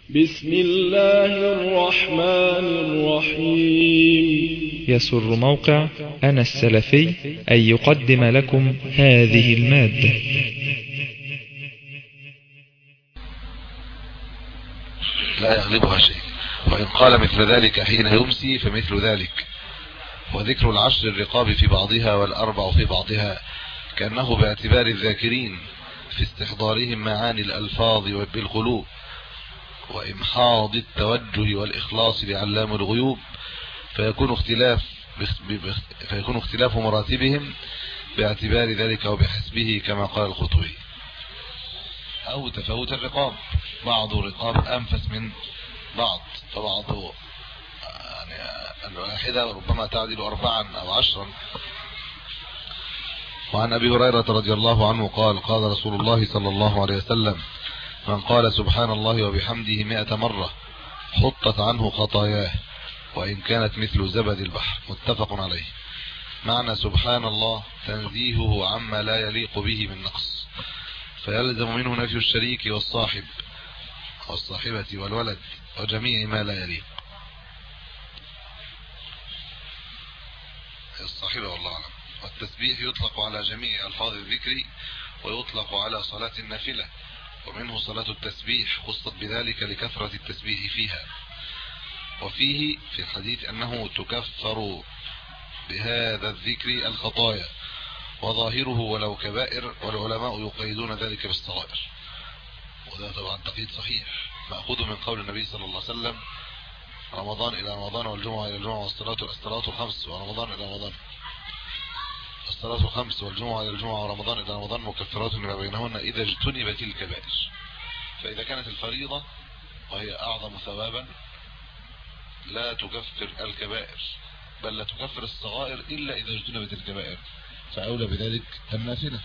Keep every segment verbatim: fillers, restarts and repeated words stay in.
بسم الله الرحمن الرحيم. يسر موقع أنا السلفي أن يقدم لكم هذه المادة. لا يغلبها شيء، وإن قال مثل ذلك حين يمسي فمثل ذلك. وذكر العشر الرقاب في بعضها والأربع في بعضها كأنه باعتبار الذاكرين في استحضارهم معاني الألفاظ بالقلوب وإمحاض التوجه والإخلاص لعلام الغيوب، فيكون اختلاف فيكون اختلاف مراتبهم باعتبار ذلك وبحسبه كما قال الخطوي. أو تفاوت الرقاب، بعض الرقاب أنفس من بعض، فبعض يعني الواحدة ربما تعدل أربعا أو عشرا. وعن أبي هريرة رضي الله عنه قال قال رسول الله صلى الله عليه وسلم: من قال سبحان الله وبحمده مئة مرة حطت عنه خطاياه وإن كانت مثل زبد البحر. متفق عليه. معنى سبحان الله تنزيهه عما لا يليق به من نقص، فيلزم منه نفي الشريك والصاحب والصاحبة والولد وجميع ما لا يليق. الصاحبة والله أعلم. والتسبيح يطلق على جميع ألفاظ الذكر ويطلق على صلاة النافلة، ومنه صلاة التسبيح خصت بذلك لكثرة التسبيح فيها. وفيه في الحديث أنه تكفر بهذا الذكر الخطايا، وظاهره ولو كبائر، والعلماء يقيدون ذلك بالصغائر، وده طبعا تقييد صحيح مأخوذ من قول النبي صلى الله عليه وسلم: رمضان إلى رمضان والجمعة إلى الجمعة والصلاة الصلاة الخمس ورمضان إلى رمضان، الصلاة الخمس والجمعة إلى الجمعة ورمضان إلى رمضان مكفرات لما بينهن إذا اجتنبت الكبائر. فإذا كانت الفريضة وهي أعظم ثوابا لا تكفر الكبائر، بل لا تكفر الصغائر إلا إذا اجتنبت الكبائر، فأولى بذلك النافلة.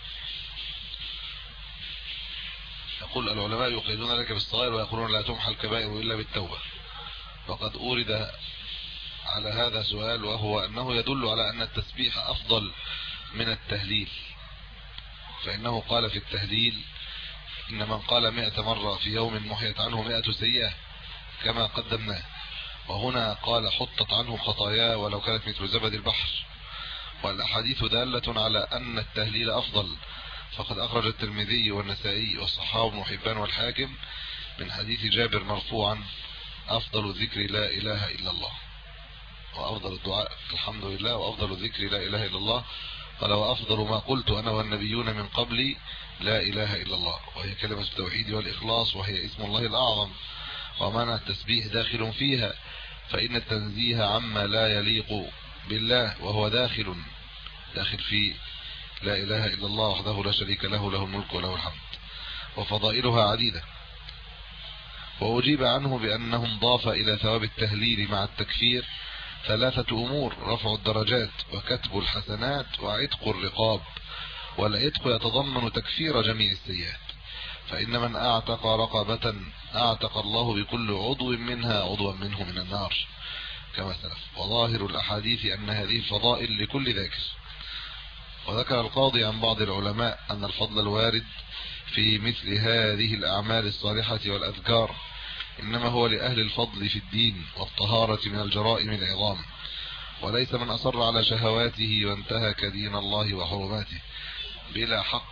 يقول العلماء يقيدون ذلك بالصغائر ويقولون لا تمحى الكبائر إلا بالتوبة. وقد أورد على هذا سؤال، وهو أنه يدل على أن التسبيح أفضل من التهليل، فإنه قال في التهليل: إن من قال مئة مرة في يوم محيت عنه مئة سيئة كما قدمناه. وهنا قال حطت عنه خطاياه ولو كانت مثل زبد البحر. والأحاديث دالة على أن التهليل أفضل، فقد أخرج الترمذي والنسائي والصحابة بن حبان والحاكم من حديث جابر مرفوعا: أفضل الذكر لا إله إلا الله، وأفضل الدعاء الحمد لله، وأفضل الذكر لا إله إلا الله. قال: وأفضل ما قلت أنا والنبيون من قبلي لا إله إلا الله، وهي كلمة التوحيد والإخلاص، وهي اسم الله الأعظم، ومعنى التسبيح داخل فيها، فإن التنزيه عما لا يليق بالله وهو داخل داخل في لا إله إلا الله وحده لا شريك له، له الملك وله الحمد. وفضائلها عديدة. وأجيب عنه بأنه ضاف إلى ثواب التهليل مع التكفير ثلاثة أمور: رفع الدرجات وكتب الحسنات وعتق الرقاب. والعتق يتضمن تكفير جميع السيئات، فإن من أعتق رقبة أعتق الله بكل عضو منها عضوا منه من النار كما سلف. وظاهر الأحاديث أن هذه الفضائل لكل ذاكر. وذكر القاضي عن بعض العلماء أن الفضل الوارد في مثل هذه الأعمال الصالحة والأذكار إنما هو لأهل الفضل في الدين والطهارة من الجرائم العظام، وليس من أصر على شهواته وانتهك دين الله وحرماته بلا حق.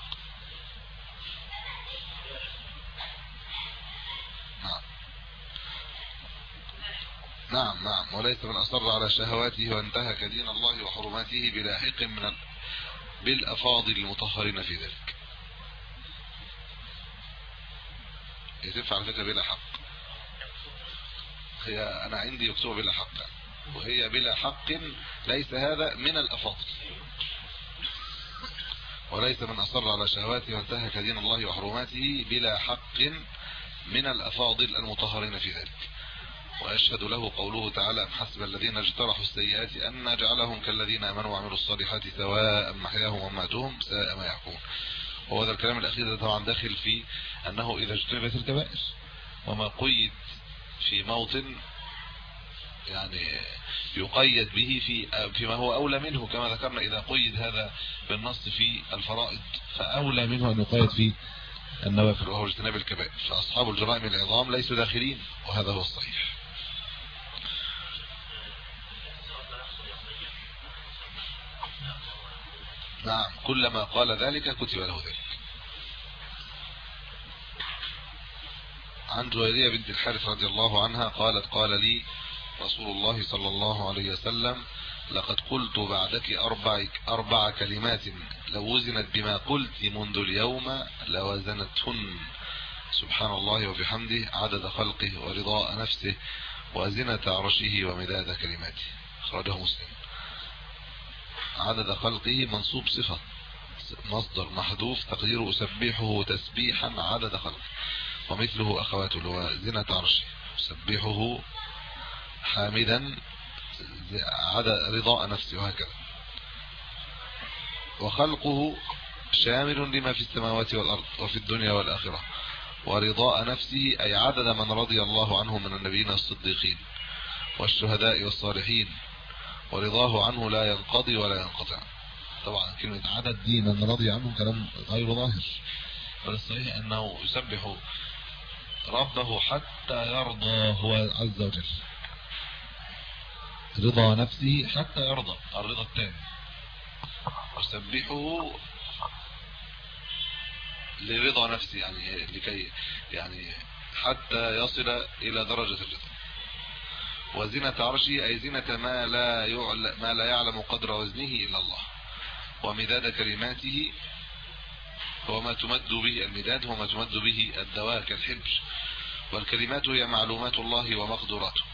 نعم نعم نعم وليس من أصر على شهواته وانتهك دين الله وحرماته بلا حق من ال... بالأفاضل المطهرين في ذلك. يتفع على فكرة بلا حق، هي أنا عندي يكتب بلا حق، وهي بلا حق ليس هذا من الأفاضل. وليس من أصر على شهواته وانتهك دين الله وحرماته بلا حق من الأفاضل المطهرين في ذلك. ويشهد له قوله تعالى: حسب الذين اجترحوا السيئات أن نجعلهم كالذين آمنوا وعملوا الصالحات سواء محياهم ومماتهم ساء ما يحكمون. وهذا الكلام الأخير ده طبعا داخل في أنه إذا اجتنبت الكبائر، وما قيد في موطن يعني يقيد به في فيما هو أولى منه، كما ذكرنا إذا قيد هذا بالنص في الفرائض فأولى منه أن يقيد في النوافل وهو اجتناب الكبائر، فأصحاب الجرائم العظام ليسوا داخلين، وهذا هو الصحيح. نعم، كلما قال ذلك كتب له ذلك. عن جويرية بنت الحارث رضي الله عنها قالت قال لي رسول الله صلى الله عليه وسلم لقد قلت بعدك أربع, أربع كلمات لو وزنت بما قلت منذ اليوم لوزنتهن سبحان الله وبحمده عدد خلقه ورضاء نفسه وزنة عرشه ومداد كلماته. أخرجه مسلم. عدد خلقه منصوب صفة، مصدر محذوف تقديره أسبحه تسبيحا عدد خلقه، ومثله أخواته وزنة عرشه أسبحه حامدا عدد رضاء نفسه وهكذا. وخلقه شامل لما في السماوات والأرض وفي الدنيا والآخرة، ورضاء نفسه أي عدد من رضي الله عنه من النبيين الصديقين والشهداء والصالحين، ورضاه عنه لا ينقضي ولا ينقطع. طبعا كلمة عدد دي من رضي عنه كلام غير ظاهر، والصحيح أنه يسبح ربه حتى يرضى هو عز وجل، رضا نفسه حتى يرضى الرضا التام، وسبحه لرضا نفسه يعني لكي يعني حتى يصل إلى درجة الرضا. وزنة عرشه أي زنة ما لا يعلم ما لا يعلم قدر وزنه إلا الله، ومداد كلماته هو ما تمد به المداد هو ما تمد به الدواء كالحبر، والكلمات هي معلومات الله ومقدوراته.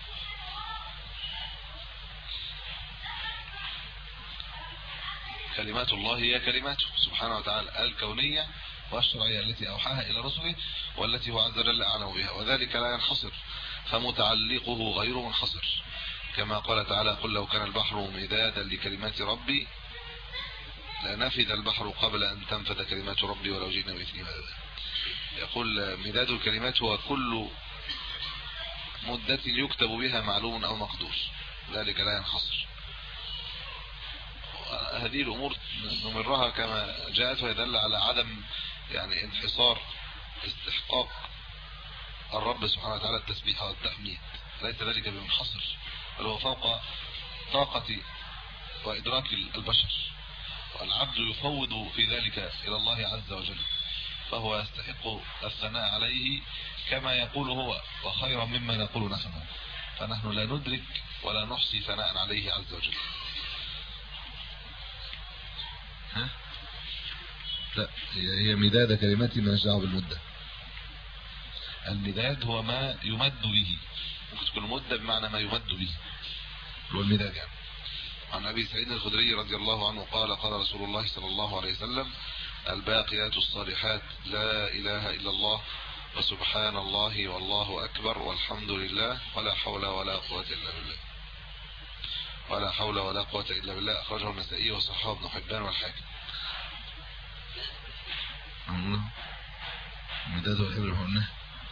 كلمات الله هي كلماته سبحانه وتعالى الكونية والشرعية التي أوحاها إلى رسله والتي هو عز وجل أعلم بها، وذلك لا ينحصر، فمتعلقه غير منحصر، كما قال تعالى قل لو كان البحر مدادا لكلمات ربي لنفذ البحر قبل أن تنفذ كلمات ربي ولو جئنا بمثله مددا. يقول مداد الكلمات هو كل مدة يكتب بها معلوم أو مقدور، ذلك لا ينحصر. هذه الأمور نمرها كما جاءت، ويدل على عدم يعني انحصار استحقاق الرب سبحانه وتعالى التسبيح والتحميد، ليس ذلك بمنحصر، بل هو فوق طاقة وإدراك البشر، والعبد يفوض في ذلك إلى الله عز وجل، فهو يستحق الثناء عليه كما يقول هو وخيرا مما نقول نحن، فنحن لا ندرك ولا نحصي ثناء عليه عز وجل. ها؟ لا، هي مداد كلماتي ما جاء بالمدة. المداد هو ما يمد به، ممكن تكون مدة بمعنى ما يمد به، هو المداد يعني. عن أبي سعيد الخدري رضي الله عنه قال قال رسول الله صلى الله عليه وسلم الباقيات الصالحات لا إله إلا الله وسبحان الله والله أكبر والحمد لله ولا حول ولا قوة إلا بالله، ولا حول ولا قوة إلا بالله. أخرجه النسائي وصححه ابن حبان والحاكم. مداد الحبر هنا.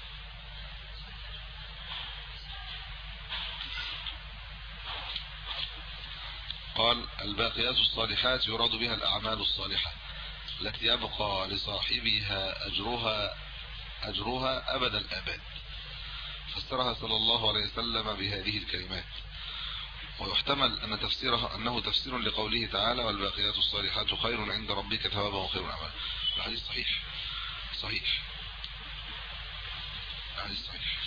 قال الباقيات الصالحات يراد بها الأعمال الصالحة التي يبقى لصاحبها أجرها أجرها أبد الآباد، فسرها صلى الله عليه وسلم بهذه الكلمات. ويحتمل أن تفسيرها أنه تفسير لقوله تعالى والباقيات الصالحات خير عند ربك ثوابا وخير عملا. الحديث صحيح صحيح الحديث صحيح.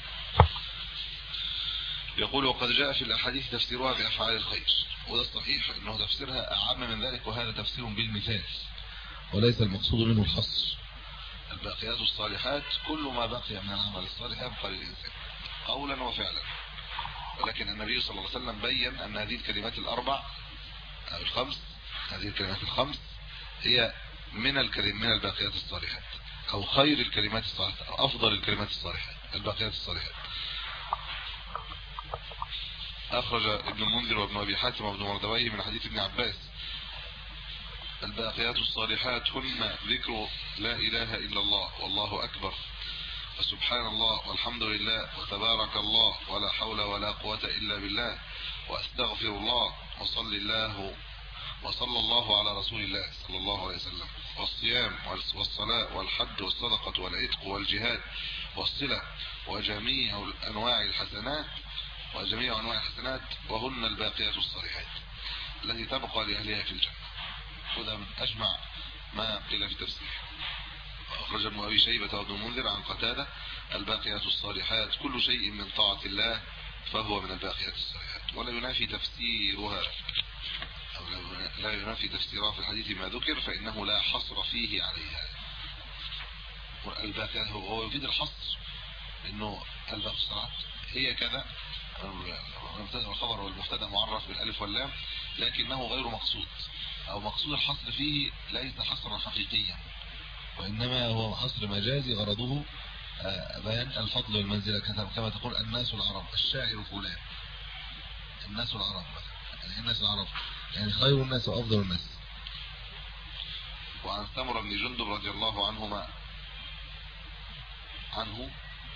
يقول وقد جاء في الأحاديث تفسيرها بأفعال الخير، وده الصحيح أنه تفسيرها أعم من ذلك، وهذا تفسير بالمثال وليس المقصود منه الحصر. الباقيات الصالحات كل ما بقي من العمل الصالح يبقى للإنسان قولا وفعلا، ولكن النبي صلى الله عليه وسلم بين أن هذه الكلمات الأربع أو الخمس هذه الكلمات الخمس هي من الكلم من الباقيات الصالحات، أو خير الكلمات الصالحات، أو أفضل الكلمات الصالحات الباقيات الصالحات. أخرج ابن المنذر وابن أبي حاتم وابن مردويه من حديث ابن عباس الباقيات الصالحات هن ذكر لا إله إلا الله والله أكبر وسبحان الله والحمد لله وتبارك الله ولا حول ولا قوة إلا بالله وأستغفر الله وصلى الله وصلى الله على رسول الله صلى الله عليه وسلم، والصيام والصلاة والحج والصدقة والعتق والجهاد والصلة وجميع أنواع الحسنات وجميع أنواع الحسنات وهن الباقيات الصالحات التي تبقى لأهلها في الجنة. وده من أجمع ما قيل في تفسير. أخرج ابن أبي شيبة وابن المنذر عن قتادة: الباقيات الصالحات كل شيء من طاعة الله فهو من الباقيات الصالحات. ولا ينافي تفسيرها أو لا ينافي تفسيرها في الحديث ما ذكر، فإنه لا حصر فيه عليها. الباقيات هو يفيد الحصر، إنه الباقيات الصالحات هي كذا، الخبر والمبتدا معرف بالالف واللام، لكنه غير مقصود، او مقصود الحصر فيه ليس حصرا حقيقيا، وانما هو حصر مجازي غرضه بيان الفضل والمنزله، كما تقول الناس العرب، الشاعر فلان، الناس العرب، يعني الناس العرب يعني خير الناس وافضل الناس. وعن سمرة بن جندب رضي الله عنهما عنه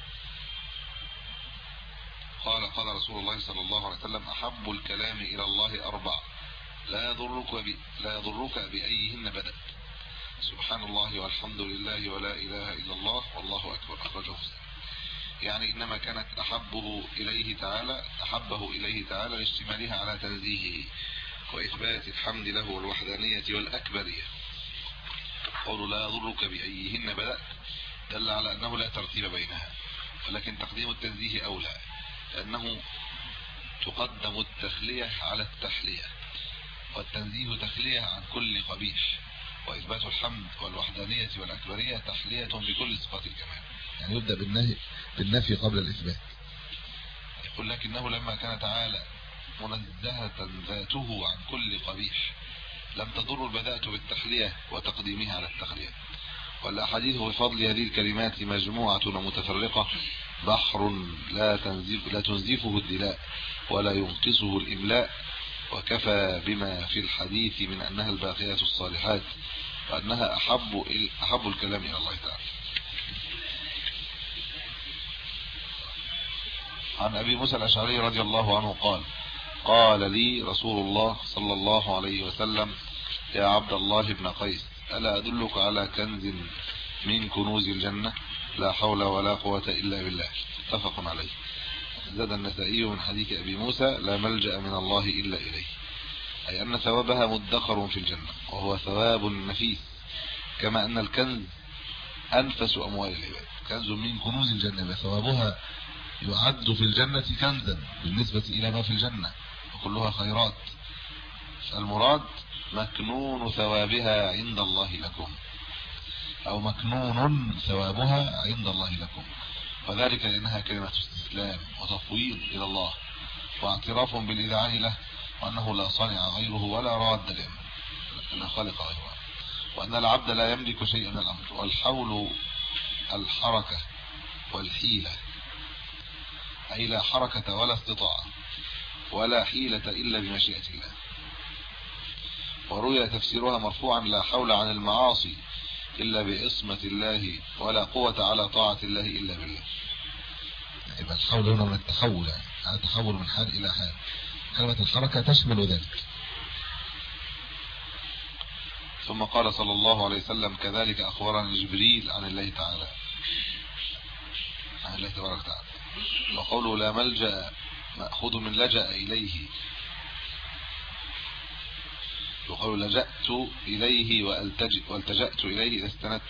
قال: قال رسول الله صلى الله عليه وسلم: احب الكلام الى الله اربع لا يضرك ب... لا يضرك بايهن بدأت: سبحان الله والحمد لله ولا اله الا الله والله اكبر. اخرجه مسلم. يعني انما كانت احبه اليه تعالى احبه اليه تعالى لاشتمالها على تنزيهه واثبات الحمد له والوحدانيه والاكبريه. قول لا يضرك بايهن بدأت دل على انه لا ترتيب بينها، ولكن تقديم التنزيه اولى، لأنه تقدم التخلية على التحلية، والتنزيه تخلية عن كل قبيح، وإثبات الحمد والوحدانية والأكبرية تحلية بكل صفات الكمال. يعني يبدأ بالنهي بالنفي قبل الإثبات. يقول لك إنه لما كان تعالى منزهة ذاته عن كل قبيح لم تضر البداءة بالتحلية وتقديمها على التخلية. والأحاديث بفضل هذه الكلمات مجموعة ومتفرقة بحر لا تنزف لا تنزفه الدلاء ولا ينقصه الإملاء، وكفى بما في الحديث من أنها الباقيات الصالحات وأنها أحب أحب الكلام إلى الله تعالى. عن أبي موسى الأشعري رضي الله عنه قال: قال لي رسول الله صلى الله عليه وسلم: يا عبد الله بن قيس، ألا أدلك على كنز من كنوز الجنة لا حول ولا قوة إلا بالله؟ اتفق عليه. زاد النسائي من حديث أبي موسى: لا ملجأ من الله إلا إليه، أي أن ثوابها مدخر في الجنة وهو ثواب نفيس، كما أن الكنز أنفس أموال العباد. كنز من كنوز الجنة، ثوابها يعد في الجنة كنزا بالنسبة إلى ما في الجنة، وكلها خيرات. المراد مكنون ثوابها عند الله لكم، أو مكنون ثوابها عند الله لكم، وذلك لأنها كلمة استسلام وتفويض إلى الله واعتراف بالإذعان له، وأنه لا صانع غيره ولا راد لأمره، لا خالق غيره، وأن العبد لا يملك شيئا من الأمر. والحول الحركة والحيلة، أي لا حركة ولا استطاعة ولا حيلة إلا بمشيئة الله. وروي تفسيرها مرفوعا: لا حول عن المعاصي إلا بعصمة الله ولا قوة على طاعة الله إلا بالله. يبقى الحول هنا من التحول، يعني على تحول من حال إلى حال. كلمة الحركة تشمل ذلك. ثم قال صلى الله عليه وسلم: كذلك أخبرني جبريل عن الله تعالى عن الله تبارك وتعالى. وقوله لا ملجأ مأخوذ من لجأ إليه، وقوله لجأت إليه والتجأت إليه إذا استندت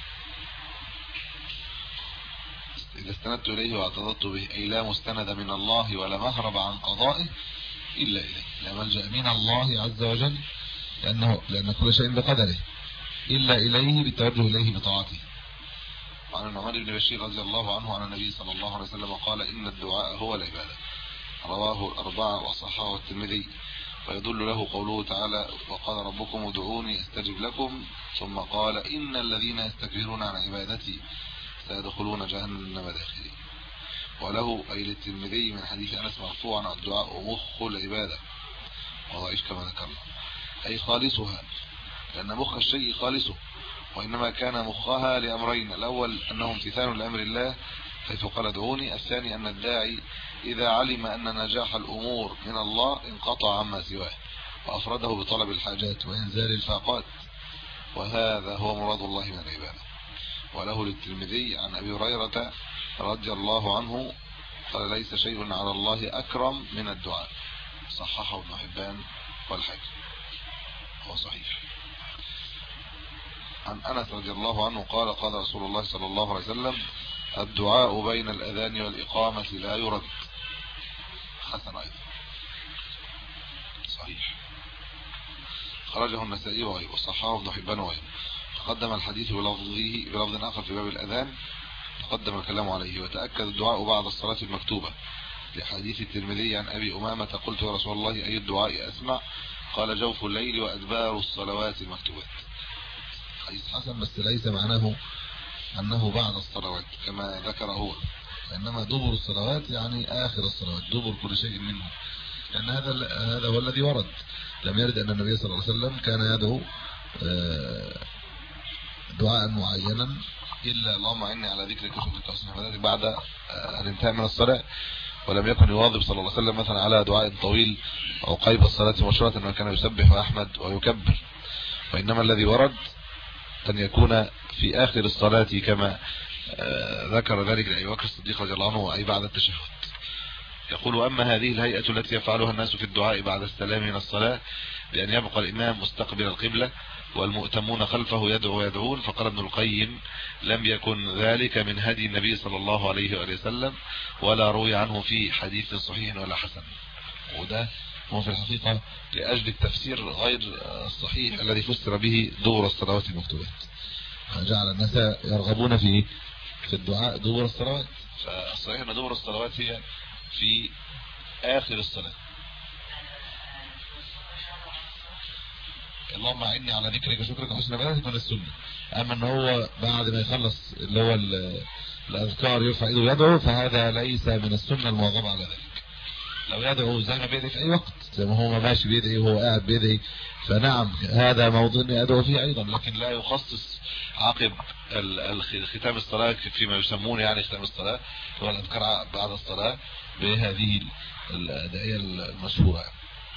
إذا استندت إليه واعتضدت به، أي لا مستند من الله ولا مهرب عن قضائه إلا إليه. لا ملجأ من الله عز وجل لأنه لأن كل شيء بقدره، إلا إليه بالتوجه إليه بطاعته. وعن النعمان بن بشير رضي الله عنه عن النبي صلى الله عليه وسلم قال: إن الدعاء هو العبادة. رواه الأربعة وصححه الترمذي. ويدل له قوله تعالى: وقال ربكم ادعوني استجب لكم، ثم قال: إن الذين يستكبرون عن عبادتي سيدخلون جهنم داخلين. وله أي للترمذي من حديث أنس مرفوعا: الدعاء مخ العبادة، وضعيف كما ذكرنا، أي خالصها، لأن مخ الشيء خالصه، وإنما كان مخها لأمرين: الأول أنه امتثال لأمر الله حيث قال ادعوني، الثاني أن الداعي إذا علم أن نجاح الأمور من الله انقطع عما سواه وأفرده بطلب الحاجات وإنزال الفاقات، وهذا هو مراد الله من العبادة. وله للترمذي عن أبي هريرة رضي الله عنه قال ليس شيء على الله أكرم من الدعاء، صححه ابن حبان والحاكم، هو صحيح. عن أنس رضي الله عنه قال قال رسول الله صلى الله عليه وسلم الدعاء بين الأذان والإقامة لا يرد، حسن أيضا صحيح، خرجه النسائي وغيره وصححه ابن حبان وغيره. تقدم الحديث بلفظه بلفظ آخر في باب الأذان تقدم الكلام عليه. وتأكد الدعاء بعد الصلاة المكتوبة لحديث الترمذي عن أبي أمامة قلت يا رسول الله أي الدعاء أسمع؟ قال جوف الليل وأدبار الصلوات المكتوبات. حديث حسن بس ليس معناه أنه بعد الصلوات كما ذكر هو، إنما دبر الصلوات يعني آخر الصلوات، دبر كل شيء منه، لأن هذا هذا هو الذي ورد. لم يرد أن النبي صلى الله عليه وسلم كان يدعو دعاء معينا إلا اللهم إني على ذكرك وشكرك وحسن عبادتك بعد الانتهاء من الصلاة، ولم يكن يواظب صلى الله عليه وسلم مثلا على دعاء طويل أو قيب الصلاة مباشرة أنه كان يسبح ويحمد ويكبر، وإنما الذي ورد أن يكون في آخر الصلاة كما ذكر ذلك لأبي بكر الصديق رضي الله عنه أي بعد التشهد. يقول أما هذه الهيئة التي يفعلها الناس في الدعاء بعد السلام من الصلاة بأن يبقى الإمام مستقبل القبلة والمؤتمون خلفه يدعو ويدعون، فقال ابن القيم لم يكن ذلك من هدي النبي صلى الله عليه وآله وسلم ولا روي عنه في حديث صحيح ولا حسن. وده هو في الحقيقة لأجل التفسير غير الصحيح الذي فسر به دور الصلوات المكتوبات، جعل الناس يرغبون في في الدعاء دور الصلوات. فالصحيح أن دور الصلوات هي في آخر الصلاة. اللهم اعني على ذكرك وشكرك وحسن عبادتك من السنة. أما أن هو بعد ما يخلص اللي هو الأذكار يرفع إيده ويدعو فهذا ليس من السنة المواظبة على ذلك. لو يدعو زي ما بيدعي في أي وقت، زي ما هو ماشي بيدعي وهو قاعد بيدعي، فنعم هذا موضوع يدعو فيه أيضا، لكن لا يخصص عقب ختام الصلاة فيما يسمون يعني ختام الصلاة هو الأذكار بعد الصلاة بهذه الأدعية المشهورة.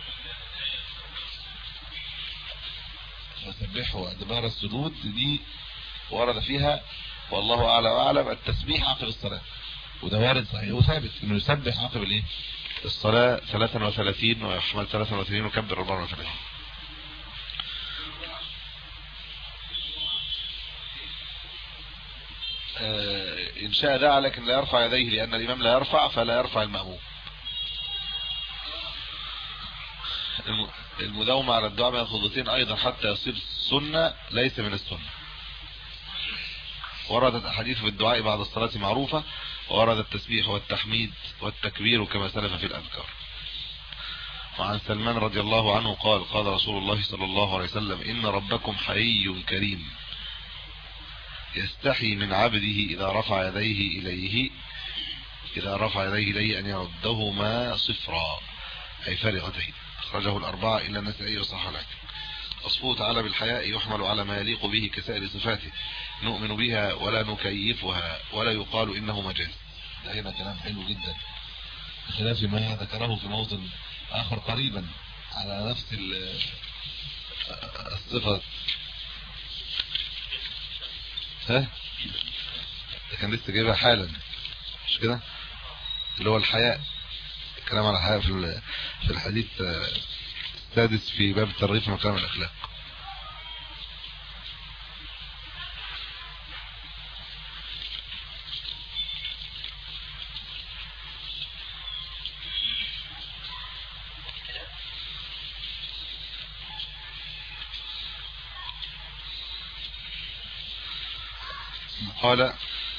فسبحوا أدبار السجود دي ورد فيها والله أعلى وأعلم التسبيح عقب الصلاة، وده وارد صحيح وثابت انه يسبح عقب الايه الصلاة ثلاثة وثلاثين ويحمل ثلاثة وثلاثين وكبر أربعة وثلاثين. آه إن شاء دعا لكن لا يرفع يديه لأن الإمام لا يرفع فلا يرفع المأموم. المداومة على الدعاء بين الخطوتين أيضا حتى يصير سنة ليس من السنة. وردت أحاديث في الدعاء بعد الصلاة معروفة، وورد التسبيح والتحميد والتكبير كما سلف في الأذكار. وعن سلمان رضي الله عنه قال قال رسول الله صلى الله عليه وسلم إن ربكم حيي كريم يستحي من عبده إذا رفع يديه إليه إذا رفع يديه إليه أن يردهما صفرا أي فارغتين. أخرجه الأربعة إلا النسائي وصححه الحاكم. وصفه تعالى بالحياء يحمل على ما يليق به كسائر صفاته، نؤمن بها ولا نكيفها ولا يقال إنه مجاز. ده هنا كلام حلو جدا بخلاف ما ذكره في موطن آخر قريبا على نفس الصفة. ها ده كان لسه جايبها حالا مش كده، اللي هو الحياء، الكلام على الحياء في في الحديث السادس في باب الترغيب من كلام الأخلاق. قال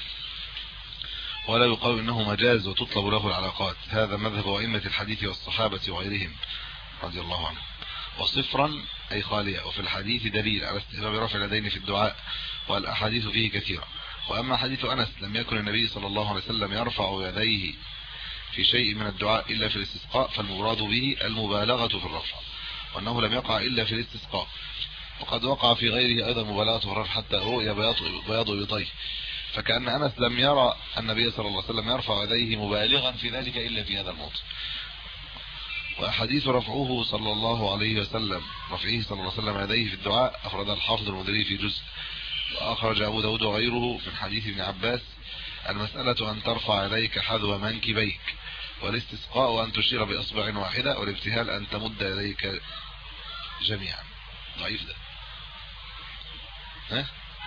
ولا يقال انه مجاز وتطلب له العلاقات، هذا مذهب ائمه الحديث والصحابه وغيرهم رضي الله عنهم. وصفرا اي خاليه، وفي الحديث دليل على استحباب رفع اليدين في الدعاء والاحاديث فيه كثيره. واما حديث انس لم يكن النبي صلى الله عليه وسلم يرفع يديه في شيء من الدعاء الا في الاستسقاء، فالمراد به المبالغه في الرفع، وانه لم يقع الا في الاستسقاء. وقد وقع في غيره ايضا مبالغه في الرفع حتى رؤي بياض ابطيه، فكأن أنس لم يرى النبي صلى الله عليه وسلم يرفع يديه مبالغا في ذلك إلا في هذا الموضع. وأحاديث رفعه صلى الله عليه وسلم رفعه صلى الله عليه وسلم يديه في الدعاء أفرد الحافظ المدري في جزء، وأخرج أبو داود وغيره في حديث ابن عباس: المسألة أن ترفع يديك حذو منكبيك، والاستسقاء أن تشير بأصبع واحدة، والابتهال أن تمد يديك جميعا. ضعيف ده. ها؟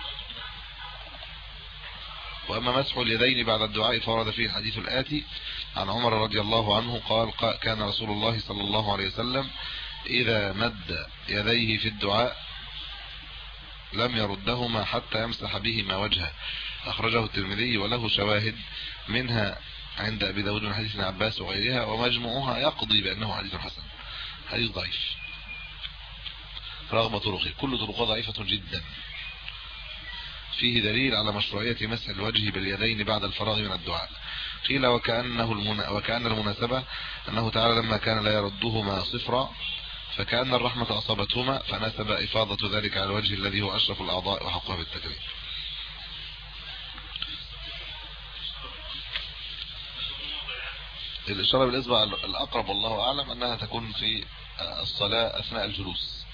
وأما مسح اليدين بعد الدعاء فورد فيه الحديث الآتي عن عمر رضي الله عنه قال: كان رسول الله صلى الله عليه وسلم إذا مد يديه في الدعاء لم يردهما حتى يمسح بهما وجهه. أخرجه الترمذي وله شواهد منها عند أبي داود من حديث ابن عباس وغيرها، ومجموعها يقضي بأنه حديث حسن. حديث ضعيف رغم طرقه، كل طرقه ضعيفة جدا. فيه دليل على مشروعية مسح الوجه باليدين بعد الفراغ من الدعاء. قيل وكأنه المنا... وكأن المناسبة أنه تعالى لما كان لا يردهما صفرا فكأن الرحمة أصابتهما، فناسب إفاضة ذلك على الوجه الذي هو أشرف الأعضاء وحقها بالتكريم. الإشارة بالإصبع الأقرب والله أعلم أنها تكون في الصلاة أثناء الجلوس.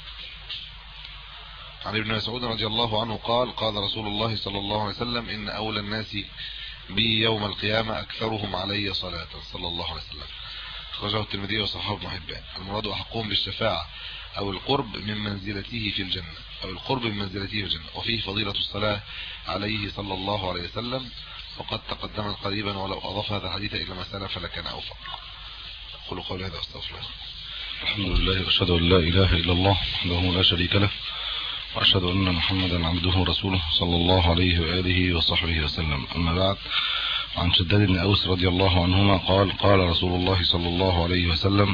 عن ابن مسعود رضي الله عنه قال: قال رسول الله صلى الله عليه وسلم: إن أولى الناس بي يوم القيامة أكثرهم علي صلاة، صلى الله عليه وسلم. أخرجه الترمذي وصححه ابن حبان. المراد أحقهم بالشفاعة أو القرب من منزلته في الجنة أو القرب من منزلته في الجنة. وفيه فضيلة الصلاة عليه صلى الله عليه وسلم، وقد تقدمت قريبا، ولو أضاف هذا الحديث إلى ما سلف لكان أوفق. أقول قولي هذا واستغفر الله. الحمد لله وأشهد أن لا إله إلا الله وحده لا شريك له، وأشهد أن محمدا عبده ورسوله صلى الله عليه وآله وصحبه وسلم. أما بعد، عن شداد بن أوس رضي الله عنهما قال: قال رسول الله صلى الله عليه وسلم: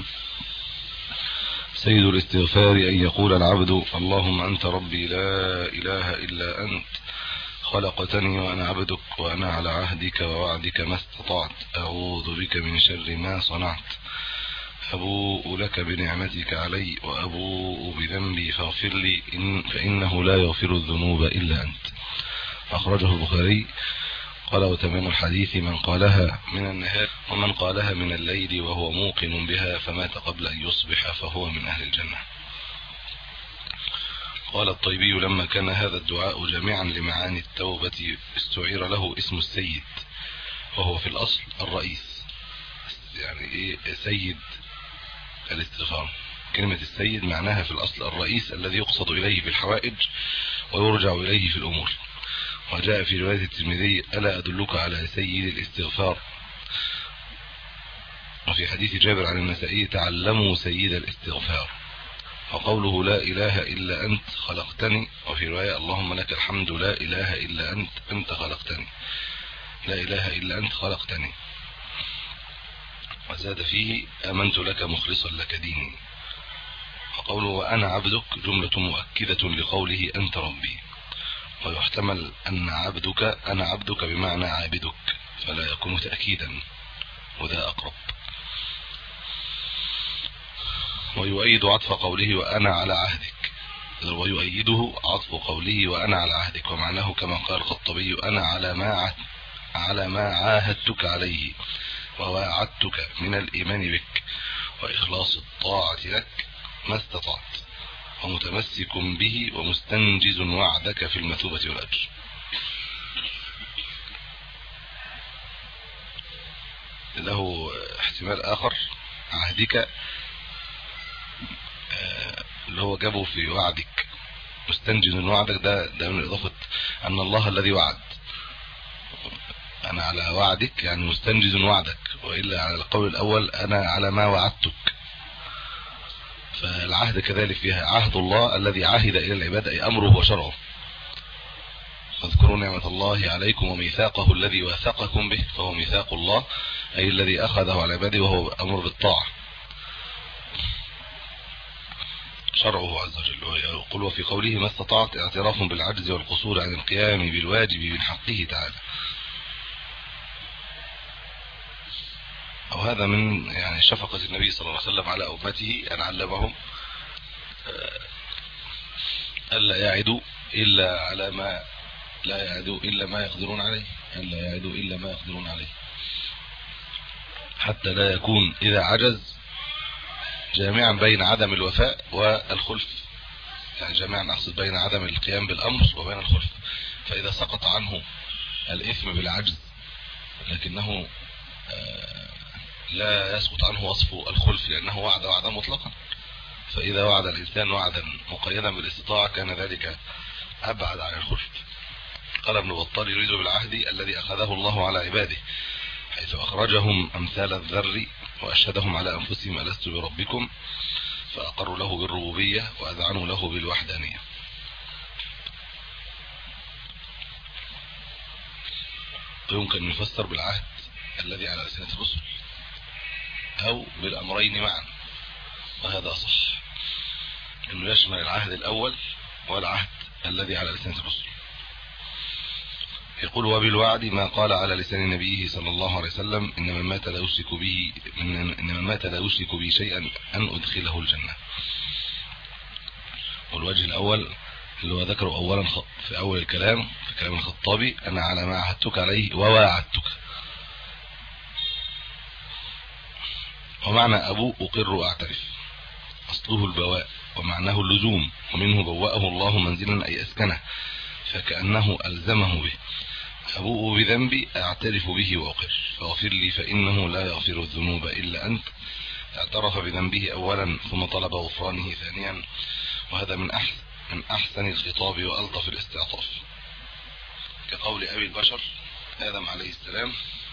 سيد الاستغفار أن يقول العبد: اللهم أنت ربي لا إله إلا أنت، خلقتني وأنا عبدك، وأنا على عهدك ووعدك ما استطعت، أعوذ بك من شر ما صنعت، أبوء لك بنعمتك علي وأبوء بذنبي فاغفر لي إن فإنه لا يغفر الذنوب إلا أنت. أخرجه البخاري. قال: وتمام الحديث من قالها من النهار ومن قالها من الليل وهو موقن بها فمات قبل أن يصبح فهو من أهل الجنة. قال الطيبي: لما كان هذا الدعاء جامعا لمعاني التوبة استعير له اسم السيد، وهو في الأصل الرئيس. يعني إيه سيد الاستغفار؟ كلمة السيد معناها في الأصل الرئيس الذي يقصد إليه في الحوائج ويرجع إليه في الأمور. وجاء في رواية الترمذي: ألا أدلك على سيد الاستغفار؟ وفي حديث جابر عن النسائي: تعلموا سيد الاستغفار. وقوله لا إله إلا أنت خلقتني، وفي رواية: اللهم لك الحمد لا إله إلا أنت أنت خلقتني، لا إله إلا أنت خلقتني. وزاد فيه: آمنت لك مخلصا لك ديني. وقوله وأنا عبدك جملة مؤكدة لقوله أنت ربي، ويحتمل أن عبدك أنا عبدك بمعنى عابدك، فلا يكون تأكيدا، وذا أقرب. ويؤيد عطف قوله وأنا على عهدك، ويؤيده عطف قوله وأنا على عهدك، ومعناه كما قال الخطبي: أنا على ما على ما عاهدتك عليه وواعدتك من الإيمان بك وإخلاص الطاعة لك ما استطعت، ومتمسك به ومستنجز وعدك في المثوبة والأجر. له احتمال آخر: عهدك اللي هو جابه في وعدك، مستنجز وعدك، ده ده من إضافة أن الله الذي وعد. أنا على وعدك يعني مستنجز وعدك، وإلا على القول الأول أنا على ما وعدتك. فالعهد كذلك فيها عهد الله الذي عهد إلى العباد، أي أمره وشرعه. فاذكروا نعمة الله عليكم وميثاقه الذي واثقكم به، فهو ميثاق الله أي الذي أخذه على عباده، وهو أمر بالطاعة شرعه عز وجل. ويقول وفي قوله ما استطعت اعتراف بالعجز والقصور عن القيام بالواجب من حقه تعالى. أو هذا من يعني شفقة النبي صلى الله عليه وسلم على أمته أن علمهم ألا يعدوا إلا على ما لا يعدوا إلا ما يقدرون عليه، ألا يعدوا إلا ما يقدرون عليه، حتى لا يكون إذا عجز جامعا بين عدم الوفاء والخلف، يعني جامعا أقصد بين عدم القيام بالأمر وبين الخلف. فإذا سقط عنه الإثم بالعجز لكنه لا يسقط عنه وصف الخلف لأنه وعد وعدا مطلقا، فإذا وعد الإنسان وعدا مقيدا بالاستطاعة كان ذلك أبعد عن الخلف. قال ابن بطال يريد بالعهد الذي أخذه الله على عباده، حيث أخرجهم أمثال الذر وأشهدهم على أنفسهم ألست بربكم، فأقروا له بالربوبية وأذعنوا له بالوحدانية. يمكن أن يفسر بالعهد الذي على ألسنة الرسل أو بالأمرين معا، وهذا صح، أنه يشمل العهد الأول والعهد الذي على ألسنة الرسل. يقول وبالوعد ما قال على لسان نبيه صلى الله عليه وسلم إن من مات لا يشرك به إن من مات لا يشرك به شيئا أن أدخله الجنة. والوجه الأول اللي هو ذكره أولا في أول الكلام في كلام الخطابي أنا على ما عهدتك عليه وواعدتك. ومعنى أبو أقر وأعترف أصله البواء ومعناه اللزوم، ومنه بوأه الله منزلا أي أسكنه، فكأنه ألزمه به. أبوء بذنبي أعترف به وأقر، فاغفر لي فإنه لا يغفر الذنوب إلا أنت. اعترف بذنبه أولا ثم طلب غفرانه ثانيا، وهذا من أحسن من أحسن الخطاب وألطف الاستعطاف، كقول أبي البشر آدم عليه السلام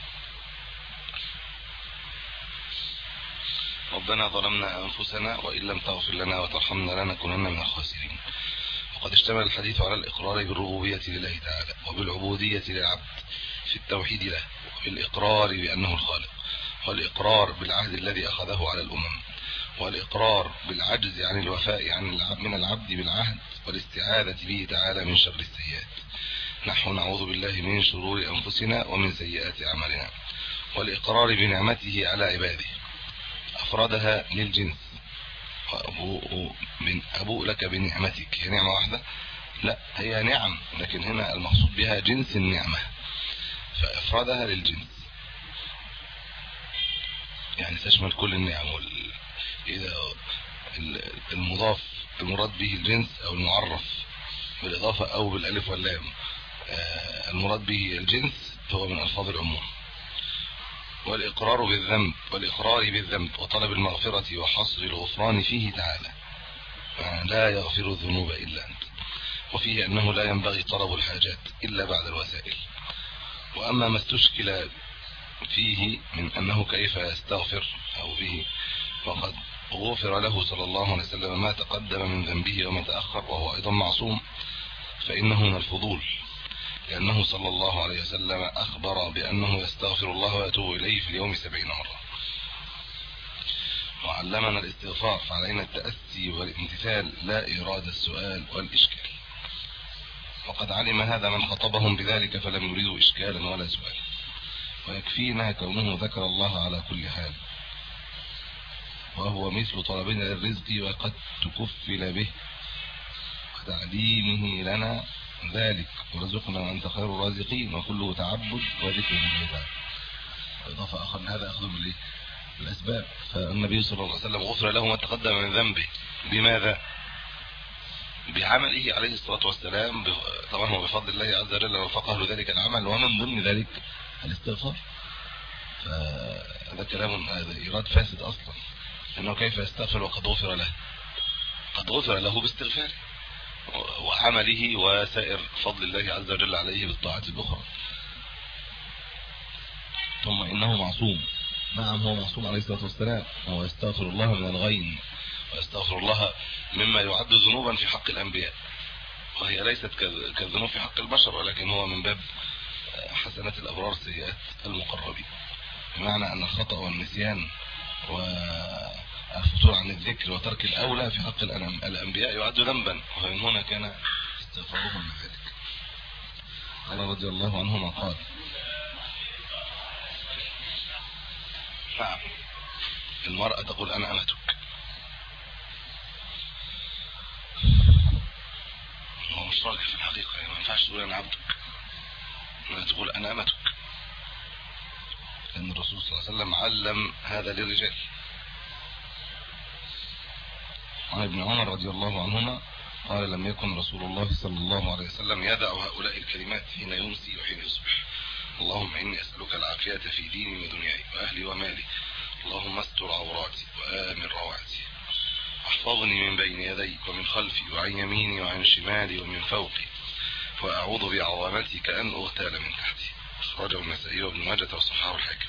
ربنا ظلمنا أنفسنا وإن لم تغفر لنا وترحمنا لنكونن من الخاسرين. وقد اشتمل الحديث على الإقرار بالربوبية لله تعالى وبالعبودية للعبد في التوحيد له، وبالإقرار بأنه الخالق، والإقرار بالعهد الذي أخذه على الأمم، والإقرار بالعجز عن الوفاء عن من العبد بالعهد، والاستعاذة به تعالى من شر السيئات، نحن نعوذ بالله من شرور أنفسنا ومن سيئات أعمالنا، والإقرار بنعمته على عباده أفرادها للجنس. وأبوء من أبوء لك بنعمتك، هي نعمة واحدة؟ لا، هي نعم، لكن هنا المقصود بها جنس النعمة، فأفرادها للجنس يعني تشمل كل النعم. إذا المضاف المراد به الجنس أو المعرف بالإضافة أو بالألف واللام المراد به الجنس هو من ألفاظ العموم. والإقرار بالذنب والإقرار بالذنب وطلب المغفرة وحصر الغفران فيه تعالى، لا يغفر الذنوب إلا أنت، وفيه أنه لا ينبغي طلب الحاجات إلا بعد الوسائل. وأما ما استشكل فيه من أنه كيف يستغفر أو به، فقد غفر له صلى الله عليه وسلم ما تقدم من ذنبه وما تأخر وهو أيضا معصوم، فإنه من الفضول، لأنه صلى الله عليه وسلم أخبر بأنه يستغفر الله ويتوب إليه في اليوم سبعين مرة، وعلمنا الاستغفار، فعلينا التأسي والامتثال لا إرادة السؤال والإشكال. وقد علم هذا من خطبهم بذلك فلم يريدوا إشكالا ولا سؤال، ويكفينا كونه ذكر الله على كل حال، وهو مثل طلبنا للرزق وقد تكفل به وتعليمه لنا ذلك، ورزقنا وأنت خير الرازقين، وكله تعبد وذكر لله. إضافة آخر هذا أخذ بالأسباب. فالنبي صلى الله عليه وسلم غفر له ما تقدم من ذنبه بماذا؟ بعمله عليه الصلاة والسلام، طبعا هو بفضل الله عز وجل وفقه له ذلك العمل، ومن ضمن ذلك الاستغفار. فهذا كلام هذا إيراد فاسد أصلا، أنه كيف يستغفر وقد غفر له؟ قد غفر له باستغفاره وعمله وسائر فضل الله عز وجل عليه بالطاعات الأخرى. ثم إنه معصوم، نعم هو معصوم عليه الصلاة والسلام، وهو يستغفر الله من الغين ويستغفر الله مما يعد ذنوبا في حق الأنبياء، وهي ليست كالذنوب في حق البشر، ولكن هو من باب حسنات الأبرار سيئات المقربين، بمعنى أن الخطأ والنسيان والفتور عن الذكر وترك الأولى في حق الأنبياء يعد ذنبا، ومن هنا كان استغفارهم لذلك. قال رضي الله عنهما قال: نعم المرأة تقول أنا أمتك، هو مش راجل في الحقيقة، يعني ما ينفعش تقول أنا عبدك، ما تقول أنا أمتك، لأن الرسول صلى الله عليه وسلم علم هذا للرجال. عن ابن عمر رضي الله عنهما قال لم يكن رسول الله صلى الله عليه وسلم يدع هؤلاء الكلمات حين يمسي وحين يصبح: اللهم إني أسألك العافية في ديني ودنياي وأهلي ومالي، اللهم استر عوراتي وآمن روعتي، احفظني من بين يدي ومن خلفي وعن يميني وعن شمالي ومن فوقي، وأعوذ بعظمتك أن أغتال من تحتي. أخرجه النسائي وابن ماجه وصححه الحاكم.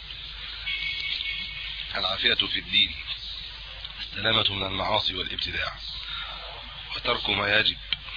العافية في الدين السلامة من المعاصي والابتداع وترك ما يجب.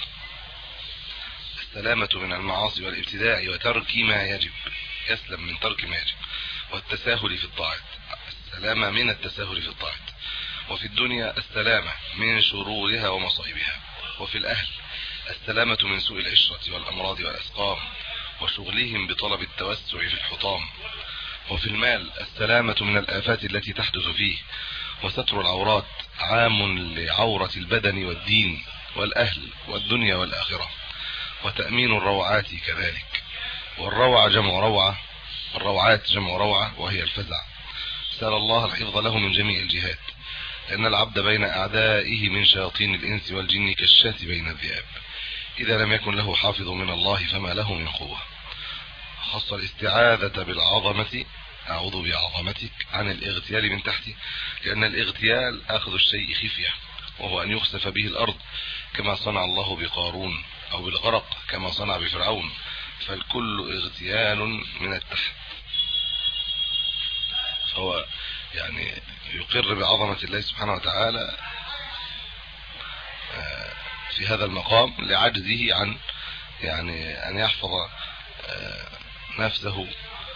السلامة من المعاصي والابتداع وترك ما يجب، يسلم من ترك ما يجب، والتساهل في الطاعات، السلامة من التساهل في الطاعات. وفي الدنيا السلامة من شرورها ومصائبها. وفي الأهل السلامة من سوء العشرة والأمراض والأسقام وشغلهم بطلب التوسع في الحطام. وفي المال السلامة من الآفات التي تحدث فيه، وستر العورات عام لعورة البدن والدين والأهل والدنيا والآخرة. وتأمين الروعات كذلك، والروع جمع روعة، والروعات جمع روعة وهي الفزع. سأل الله الحفظ له من جميع الجهات، لأن العبد بين أعدائه من شياطين الإنس والجن كالشاة بين الذئاب، إذا لم يكن له حافظ من الله فما له من قوة. خص الاستعاذة بالعظمة، أعوذ بعظمتك، عن الاغتيال من تحته، لأن الاغتيال أخذ الشيء خفية، وهو أن يخسف به الأرض كما صنع الله بقارون، أو بالغرق كما صنع بفرعون، فالكل اغتيال من التحت. فهو يعني يقر بعظمة الله سبحانه وتعالى في هذا المقام لعجزه عن يعني أن يحفظ نفسه،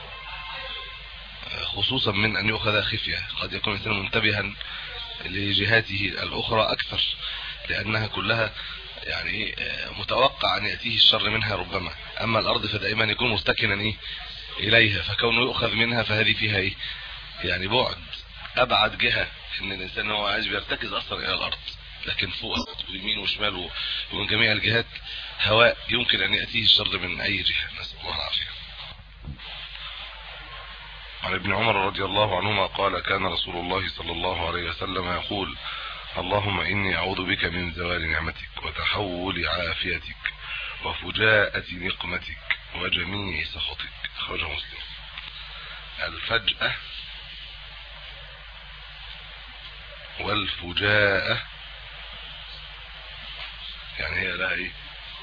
خصوصا من أن يؤخذ خفية. قد يكون الإنسان منتبها لجهاته الأخرى أكثر، لأنها كلها يعني متوقع أن يأتيه الشر منها ربما. أما الأرض فدائما يكون مستكنا إيه إليها، فكونه يؤخذ منها فهذه فيها إيه يعني بعد أبعد جهة، إن الإنسان هو عايز بيرتكز أصلا إلى الأرض، لكن فوق ويمين وشمال ومن جميع الجهات هواء يمكن أن يأتيه الشر من أي جهة، نسأل الله العافية. عن ابن عمر رضي الله عنهما قال كان رسول الله صلى الله عليه وسلم يقول: اللهم إني أعوذ بك من زوال نعمتك وتحول عافيتك وفجاءة نقمتك وجميع سخطك. أخرجه مسلم. الفجأة والفجاءة يعني هي لها ايه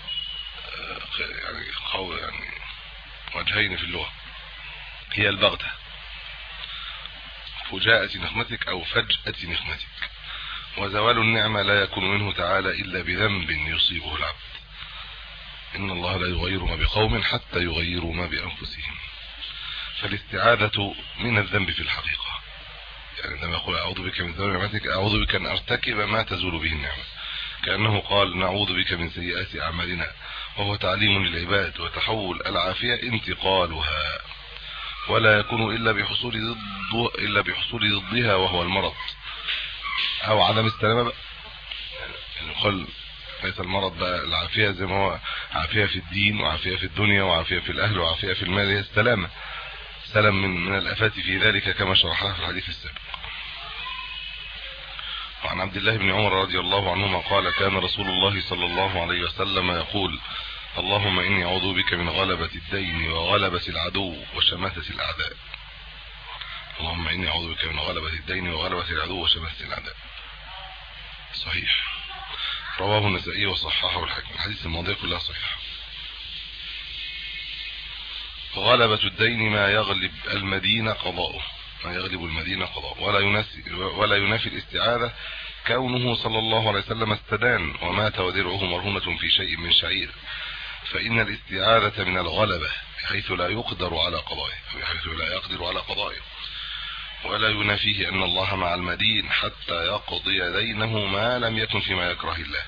يعني قول يعني وجهين في اللغة، هي البغتة، فجاءة نقمتك أو فجأة نقمتك. وزوال النعمة لا يكون منه تعالى إلا بذنب يصيبه العبد، إن الله لا يغير ما بقوم حتى يغيروا ما بأنفسهم. فالاستعاذة من الذنب في الحقيقة، يعني عندما يقول أعوذ بك من زوال نعمتك أعوذ بك أن أرتكب ما تزول به النعمة، كأنه قال نعوذ بك من سيئات أعمالنا، وهو تعليم للعباد. وتحول العافية انتقالها، ولا يكون إلا بحصول ضد إلا بحصول ضدها وهو المرض أو عدم السلامة بقى. يعني يقول ليس المرض بقى العافية زي ما هو عافية في الدين وعافية في الدنيا وعافية في الأهل وعافية في المال، هي السلامة، سلام من من الآفات في ذلك كما شرحها في الحديث السابق. وعن عبد الله بن عمر رضي الله عنهما قال كان رسول الله صلى الله عليه وسلم يقول: اللهم إني أعوذ بك من غلبة الدين وغلبة العدو وشماتة الأعداء. اللهم إني أعوذ بك من غلبة الدين وغلبة العدو وشماتة الأعداء. صحيح، رواه النسائي وصححه الحاكم. الحديث الماضي كلها صحيح. غلبة الدين ما يغلب المدينة قضاؤه، ما يغلب المدينة قضاؤه، ولا ينافي ولا ينافي الاستعاذة كونه صلى الله عليه وسلم استدان ومات ودرعه مرهونة في شيء من شعير، فإن الاستعاذة من الغلبة بحيث لا يقدر على قضائه، بحيث لا يقدر على قضائه. ولا ينافيه أن الله مع المدين حتى يقضي دينه ما لم يكن فيما يكره الله.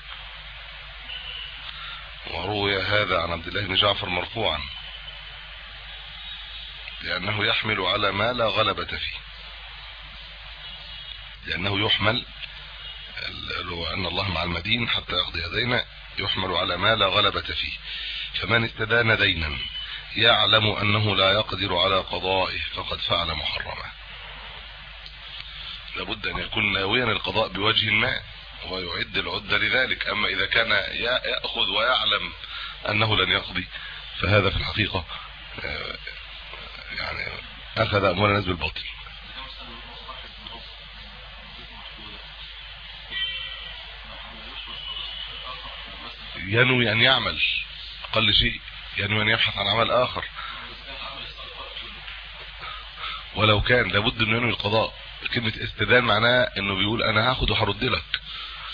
وروي هذا عن عبد الله بن جعفر مرفوعا، لأنه يحمل على ما لا غلبة فيه، لأنه يحمل أن الله مع المدين حتى يقضي دينه يحمل على ما لا غلبة فيه. فمن استدان دينا يعلم أنه لا يقدر على قضائه فقد فعل محرما. لابد أن يكون ناويا القضاء بوجه ما، ويعد العدة لذلك. أما إذا كان يأخذ ويعلم أنه لن يقضي فهذا في الحقيقة يعني أخذ أموال الناس بالباطل. ينوي أن يعمل أقل شيء، ينوي أن يبحث عن عمل آخر، ولو كان لابد أن ينوي القضاء. كلمة استدان معناه أنه بيقول أنا هاخد وهرد لك.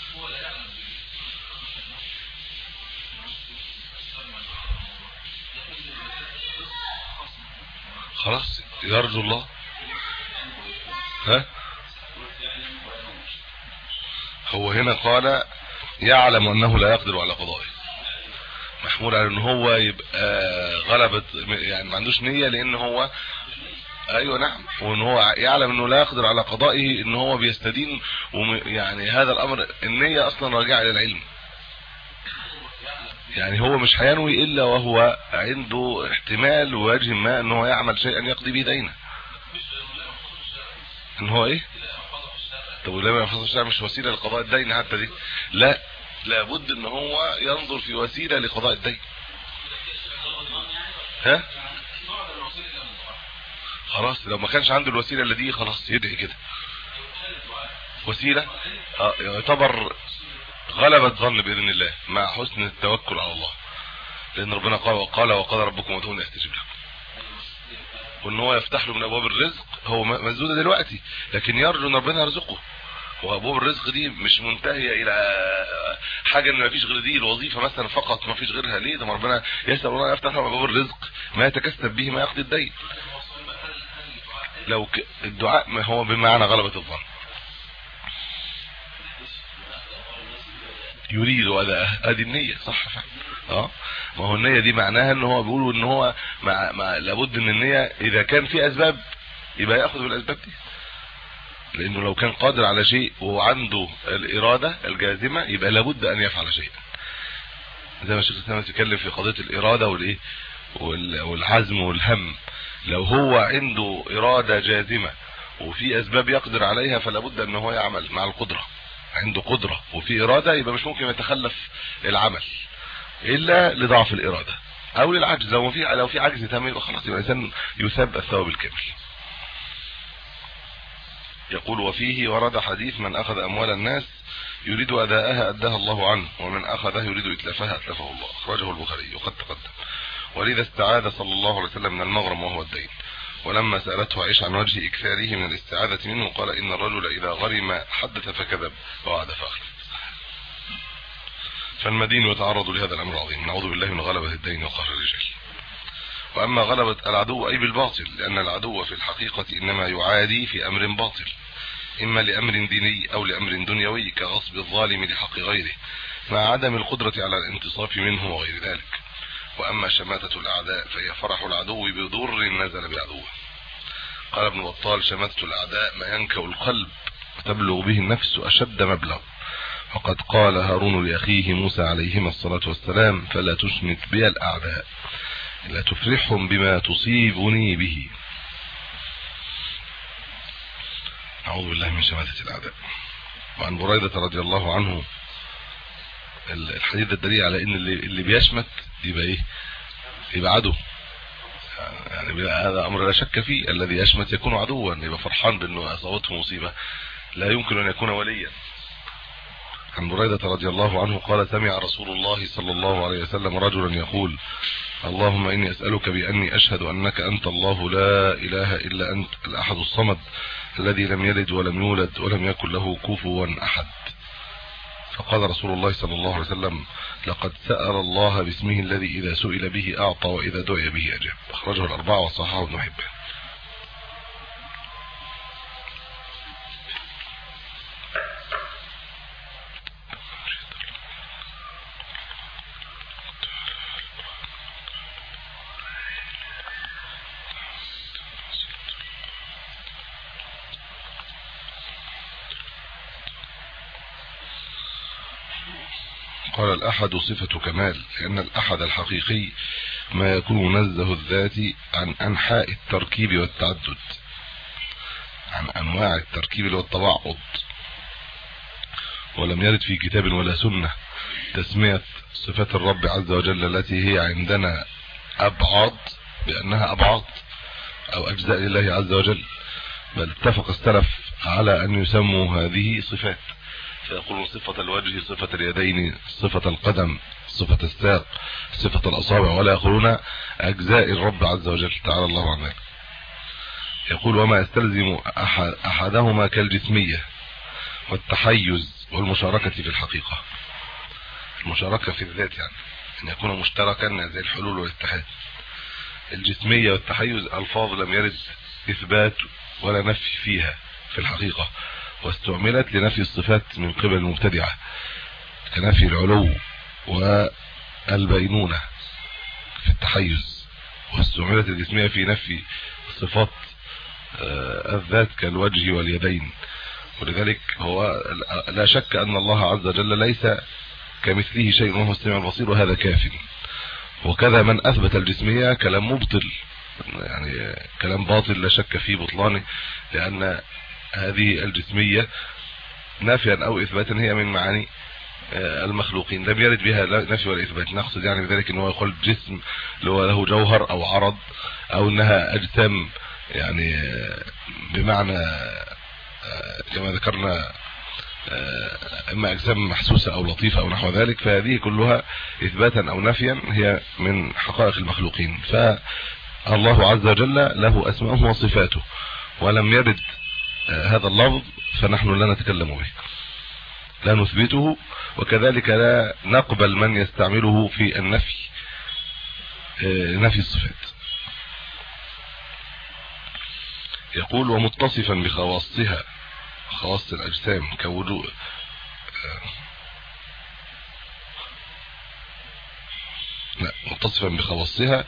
خلاص يرجو الله. ها هو هنا قال يعلم أنه لا يقدر على قضائه، محمول على أنه هو يبقى غلبت يعني ما عندوش نية، لأن هو ايوه نعم، وان هو يعلم انه لا يقدر على قضائه، ان هو بيستدين، يعني هذا الامر النية اصلا راجعه الى العلم. يعني هو مش هينوي الا وهو عنده احتمال ووجه ما ان هو يعمل شيئا يقضي به دينه. ان هو ايه؟ طب ولما يحفظ الشرع مش وسيله لقضاء الدين حتى دي؟ لا، لابد ان هو ينظر في وسيله لقضاء الدين. ها خلاص لو ما كانش عنده الوسيله اللي دي خلاص يدعي كده وسيله اه يعتبر غلبة ظن باذن الله مع حسن التوكل على الله، لان ربنا قال وقال وقال ربكم ادعوني استجب لكم، وان هو يفتح له من ابواب الرزق. هو مسدود دلوقتي لكن يرجو ان ربنا يرزقه، وابواب الرزق دي مش منتهيه الى حاجه ان ما فيش غير دي الوظيفه مثلا فقط ما فيش غيرها. ليه؟ ده ربنا يسال الله يفتح له ابواب الرزق ما يتكسب به ما يقضي الدين. لو الدعاء ما هو بمعنى غلبة الظن، يريد اداء ادي النية صح فعلا. اه ما هو النية دي معناها ان هو بيقولوا ان هو مع, مع لابد ان النية اذا كان في اسباب يبقى ياخذ بالاسباب دي، لانه لو كان قادر على شيء وعنده الاراده الجازمه يبقى لابد ان يفعل شيئا. زي ما الشيخ الاسلام بيتكلم في قضيه الاراده والايه والعزم والهم، لو هو عنده اراده جازمه وفي اسباب يقدر عليها فلا بد ان هو يعمل مع القدره. عنده قدره وفي اراده يبقى مش ممكن يتخلف العمل الا لضعف الاراده او للعجز. لو في لو في عجز تام يبقى خلاص يبقى الانسان يثاب الثواب الكامل. يقول وفيه ورد حديث من اخذ اموال الناس يريد اداءها اداها الله عنه، ومن اخذها يريد اتلافها اتلفه الله. اخرجه البخاري وقد تقدم. ولذا استعاذ صلى الله عليه وسلم من المغرم وهو الدين، ولما سألته عائشة عن وجه إكثاره من الاستعاذة منه قال إن الرجل إذا غرم حدث فكذب ووعد فأخلف. فالمدين يتعرض لهذا الأمر العظيم. نعوذ بالله من غلبة الدين وقهر الرجال. وأما غلبة العدو أي بالباطل، لأن العدو في الحقيقة إنما يعادي في أمر باطل، إما لأمر ديني أو لأمر دنيوي كغصب الظالم لحق غيره مع عدم القدرة على الانتصاف منه وغير ذلك. واما شماتة الاعداء فهي فرح العدو بضر نزل بعدوه. قال ابن بطال شماتة الاعداء ما ينكأ القلب وتبلغ به النفس اشد مبلغ، وقد قال هارون لاخيه موسى عليهما الصلاة والسلام فلا تشمت بي الاعداء لا تفرحهم بما تصيبني به. اعوذ بالله من شماتة الاعداء. وعن بريدة رضي الله عنه الحديث الدليل على ان اللي, اللي بيشمت يبقى ايه؟ يبقى عدو. يعني هذا امر لا شك فيه، الذي يشمت يكون عدوا، يبقى فرحان بانه اصابته مصيبه لا يمكن ان يكون وليا. عن بريدة رضي الله عنه قال سمع رسول الله صلى الله عليه وسلم رجلا يقول اللهم اني اسالك باني اشهد انك انت الله لا اله الا انت الاحد الصمد الذي لم يلد ولم يولد ولم يكن له كفوا احد. فقال رسول الله صلى الله عليه وسلم لقد سأل الله باسمه الذي إذا سئل به أعطى وإذا دعي به أجاب. أخرجه الأربعة وصححه ابن حبان. قال الأحد صفة كمال، لأن الأحد الحقيقي ما يكون منزه الذات عن أنحاء التركيب والتعدد، عن أنواع التركيب والتبعض، ولم يرد في كتاب ولا سنة تسمية صفات الرب عز وجل التي هي عندنا أبعاد بأنها أبعاد أو أجزاء لله عز وجل، بل اتفق السلف على أن يسموا هذه صفات، فيقولون صفة الوجه، صفة اليدين، صفة القدم، صفة الساق، صفة الأصابع، ولا يقولون أجزاء الرب عز وجل تعالى الله عنه. يقول وما يستلزم أحد أحدهما كالجسمية والتحيز والمشاركة في الحقيقة. المشاركة في الذات يعني أن يكون مشتركا زي الحلول والاتحاد. الجسمية والتحيز ألفاظ لم يرد إثبات ولا نفي فيها في الحقيقة، واستعملت لنفي الصفات من قبل المبتدعة كنفي العلو والبينونة في التحيز، واستعملت الجسمية في نفي صفات الذات كالوجه واليدين. ولذلك هو لا شك أن الله عز وجل ليس كمثله شيء وهو السميع البصير، وهذا كاف. وكذا من أثبت الجسمية كلام مبطل، يعني كلام باطل لا شك في بطلانه، لأن هذه الجسمية نافيا أو إثباتا هي من معاني المخلوقين، لم يرد بها نفي ولا إثبات. نقصد يعني بذلك أنه يقول جسم اللي هو له جوهر أو عرض، أو أنها أجسام يعني بمعنى كما ذكرنا اما اجسام محسوسه او لطيفه او نحو ذلك، فهذه كلها اثباتا او نفيا هي من حقائق المخلوقين. فالله عز وجل له اسماءه وصفاته، ولم يرد هذا اللفظ فنحن لا نتكلم به، لا نثبته، وكذلك لا نقبل من يستعمله في النفي، نفي الصفات. يقول ومتصفا بخواصها، خواص الأجسام كوجوه لا متصفا بخواصها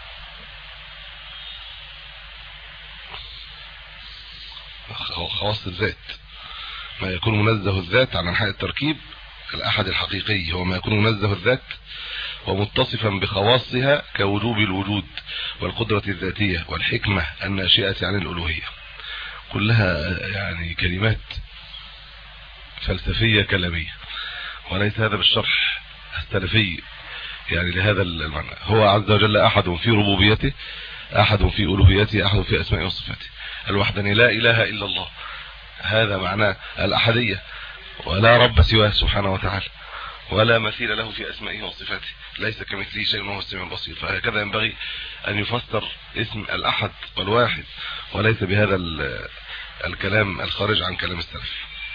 خواص الذات، ما يكون منزه الذات عن انحاء التركيب الأحد الحقيقي هو ما يكون منزه الذات، ومتصفا بخواصها كوجوب الوجود والقدرة الذاتية والحكمة الناشئة عن الألوهية. كلها يعني كلمات فلسفية كلامية، وليس هذا بالشرح السلفي يعني لهذا المعنى. هو عز وجل أحد في ربوبيته، أحد في ألوهيته، أحد في أسمائه وصفاته، الوحداني لا إله إلا الله، هذا معناه الأحدية، ولا رب سواه سبحانه وتعالى، ولا مثيل له في أسمائه وصفاته، ليس كمثله شيء وهو السميع البصير. فهكذا ينبغي أن يفسر اسم الأحد والواحد، وليس بهذا الكلام الخارج عن كلام السلف.